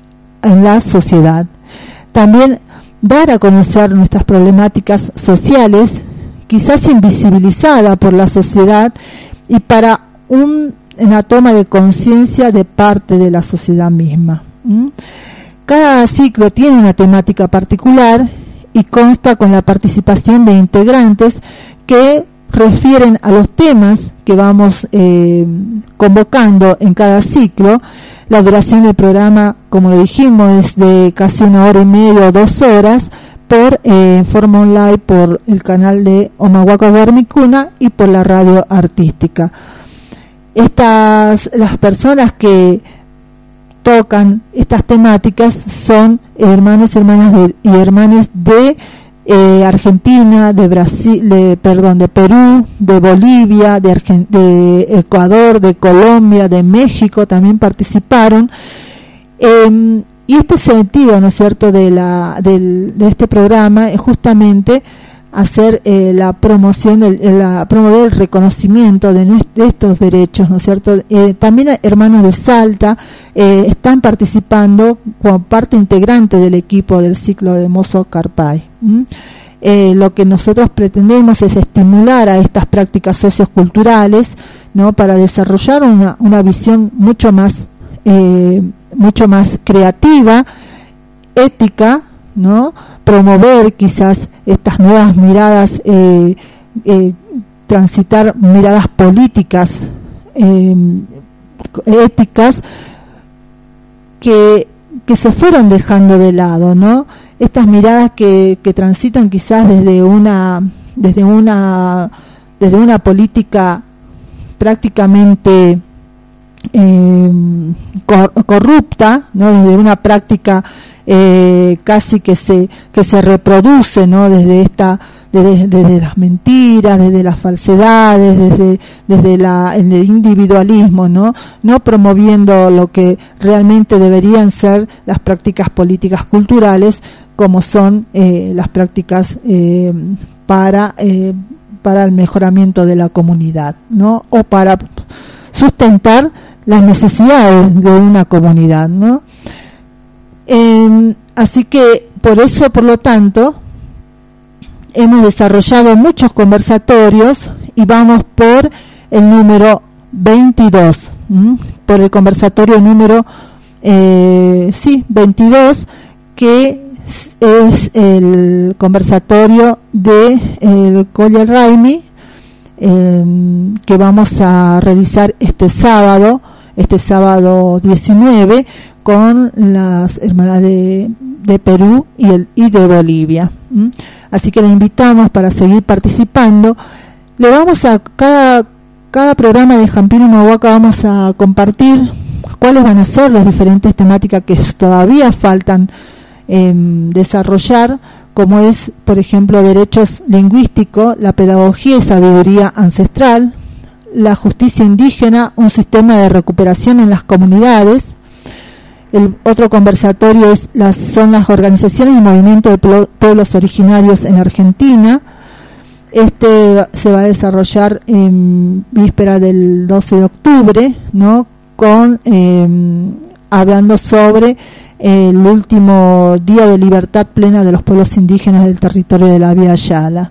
en la sociedad. También dar a conocer nuestras problemáticas sociales, quizás invisibilizada por la sociedad, y para un, una toma de conciencia de parte de la sociedad misma. ¿Mm? Cada ciclo tiene una temática particular y consta con la participación de integrantes que refieren a los temas que vamos eh, convocando en cada ciclo. La duración del programa, como lo dijimos, es de casi una hora y media o dos horas por eh, forma online por el canal de Omahuaca Guarmicuna y por la radio artística. Estas, las personas que tocan estas temáticas son hermanos y hermanas de, y hermanas de eh, Argentina, de Brasil, de, perdón, de Perú, de Bolivia, de, Argen- de Ecuador, de Colombia, de México, también participaron. Eh, y este sentido, ¿no es cierto?, de la del, de este programa es justamente hacer eh, la promoción, del, la, promover el reconocimiento de, de estos derechos, ¿no es cierto? Eh, también hermanos de Salta eh, están participando como parte integrante del equipo del ciclo de Mozo Carpay. ¿Mm? Eh, lo que nosotros pretendemos es estimular a estas prácticas socioculturales, ¿no?, para desarrollar una, una visión mucho más, eh, mucho más creativa, ética, ¿no?, promover quizás estas nuevas miradas, eh, eh, transitar miradas políticas, eh, éticas que, que se fueron dejando de lado, ¿no? Estas miradas que, que transitan quizás desde una desde una desde una política prácticamente eh, cor, corrupta, ¿no?, desde una práctica Eh, casi que se que se reproduce, ¿no?, desde esta desde, desde las mentiras, desde las falsedades, desde desde la el individualismo, no no promoviendo lo que realmente deberían ser las prácticas políticas culturales, como son eh, las prácticas eh, para eh, para el mejoramiento de la comunidad, ¿no?, o para sustentar las necesidades de una comunidad, ¿no? Eh, así que por eso, por lo tanto, hemos desarrollado muchos conversatorios y vamos por el número veintidós, ¿m? por el conversatorio número eh, sí, veintidós, que es el conversatorio de el Colle Raimi, eh, que vamos a realizar este sábado, este sábado diecinueve, con las hermanas de, de Perú y, el, y de Bolivia. ¿Mm? Así que le invitamos para seguir participando. Le vamos a, cada, cada programa de Jampino Omahuaca vamos a compartir cuáles van a ser las diferentes temáticas que todavía faltan eh, desarrollar, como es, por ejemplo, derechos lingüísticos, la pedagogía y sabiduría ancestral, la justicia indígena, un sistema de recuperación en las comunidades. El otro conversatorio es las, son las organizaciones y movimientos de pueblos originarios en Argentina. Este se va a desarrollar en víspera del doce de octubre, ¿no?, con eh, hablando sobre eh, el último día de libertad plena de los pueblos indígenas del territorio de la Vía Yala.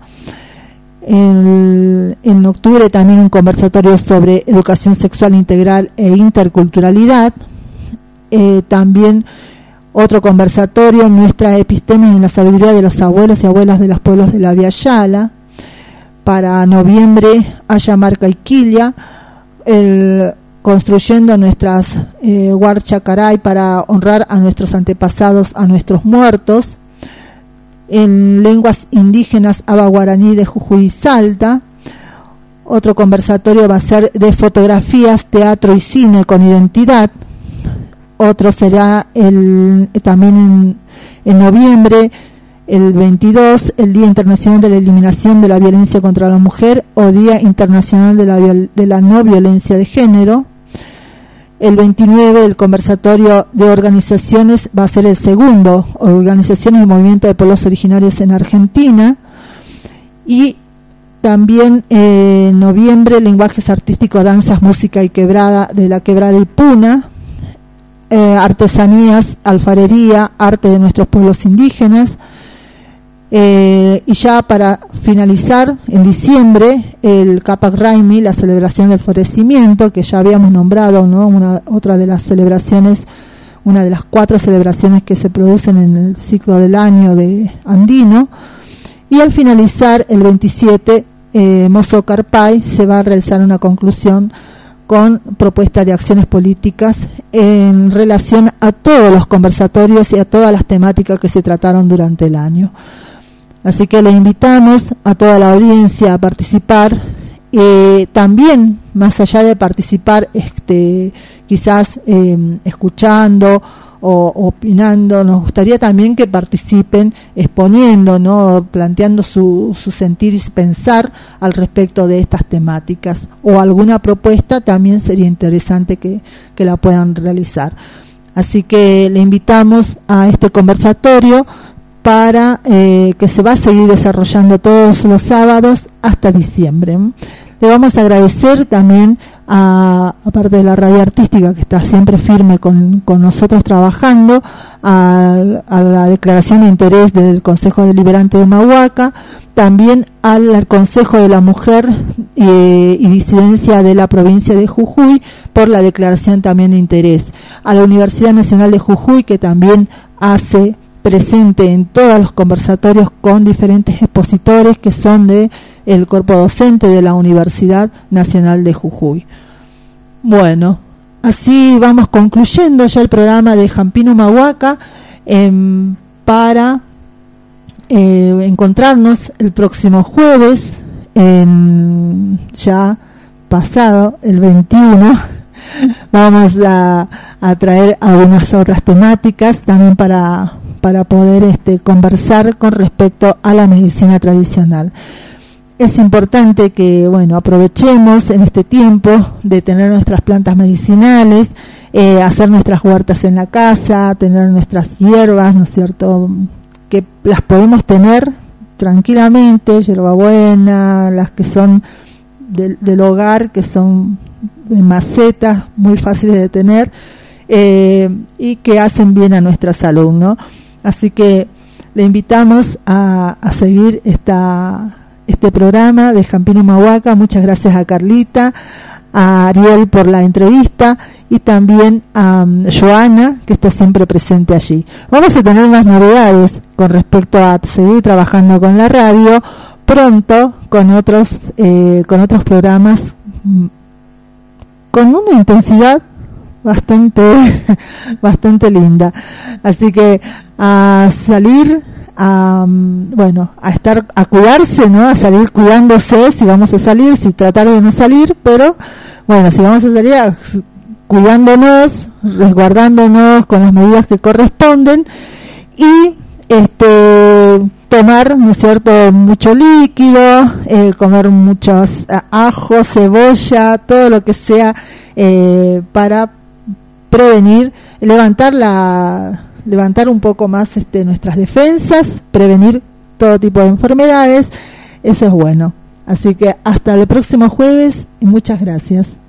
En, en octubre también un conversatorio sobre educación sexual integral e interculturalidad. Eh, también otro conversatorio, nuestra epistemes en la sabiduría de los abuelos y abuelas de los pueblos de la Vía Yala. Para noviembre, Ayamarca y Quilla, el construyendo nuestras eh, Huarchacaray para honrar a nuestros antepasados, a nuestros muertos. En lenguas indígenas, Aba Guaraní de Jujuy y Salta. Otro conversatorio va a ser de fotografías, teatro y cine con identidad. Otro será el, también en, en noviembre, el veintidós, el Día Internacional de la Eliminación de la Violencia contra la Mujer o Día Internacional de la, de la No Violencia de Género. El veintinueve, el conversatorio de organizaciones va a ser el segundo, organizaciones y movimientos de pueblos originarios en Argentina. Y también eh, en noviembre, lenguajes artísticos, danzas, música y quebrada de la quebrada y puna. eh, artesanías, alfarería, arte de nuestros pueblos indígenas. Eh, y ya para finalizar, en diciembre, el Capac Raimi, la celebración del florecimiento, que ya habíamos nombrado, ¿no? Una, otra de las celebraciones, una de las cuatro celebraciones que se producen en el ciclo del año de andino. Y al finalizar, el veintisiete, eh, Mozo Carpay, se va a realizar una conclusión con propuesta de acciones políticas en relación a todos los conversatorios y a todas las temáticas que se trataron durante el año. Así que le invitamos a toda la audiencia a participar. Eh, también, más allá de participar, este, quizás eh, escuchando o opinando, nos gustaría también que participen exponiendo, ¿no? Planteando su, su sentir y pensar al respecto de estas temáticas, o alguna propuesta también sería interesante que, que la puedan realizar. Así que le invitamos a este conversatorio para eh, que se va a seguir desarrollando todos los sábados hasta diciembre. Le vamos a agradecer también, a, aparte de la radio artística que está siempre firme con, con nosotros trabajando, a, a la declaración de interés del Consejo Deliberante de Humahuaca, también al Consejo de la Mujer eh, y Disidencia de la provincia de Jujuy por la declaración también de interés, a la Universidad Nacional de Jujuy, que también hace presente en todos los conversatorios con diferentes expositores que son de el cuerpo docente de la Universidad Nacional de Jujuy. Bueno, así vamos concluyendo ya el programa de Jampín Humahuaca, eh, para eh, encontrarnos el próximo jueves, en, ya pasado el veintiuno. Vamos a, a traer algunas otras temáticas también para para poder este, conversar con respecto a la medicina tradicional. Es importante que, bueno, aprovechemos en este tiempo de tener nuestras plantas medicinales, eh, hacer nuestras huertas en la casa, tener nuestras hierbas, ¿no es cierto?, que las podemos tener tranquilamente, hierbabuena, las que son del, del hogar, que son en macetas, muy fáciles de tener, eh, y que hacen bien a nuestra salud, ¿no? Así que le invitamos a, a seguir esta, este programa de Jampín Humahuaca. Muchas gracias a Carlita, a Ariel por la entrevista y también a um, Joana, que está siempre presente allí. Vamos a tener más novedades con respecto a seguir trabajando con la radio pronto, con otros, eh, con otros programas con una intensidad bastante bastante linda. Así que a salir, a, bueno, a estar, a cuidarse, ¿no? A salir cuidándose, si vamos a salir, si tratar de no salir, pero bueno, si vamos a salir, a, cuidándonos, resguardándonos con las medidas que corresponden y este tomar, ¿no es cierto?, mucho líquido, eh, comer muchos ajos, cebolla, todo lo que sea eh, para prevenir, levantar la levantar un poco más este, nuestras defensas, prevenir todo tipo de enfermedades. Eso es bueno. Así que hasta el próximo jueves y muchas gracias.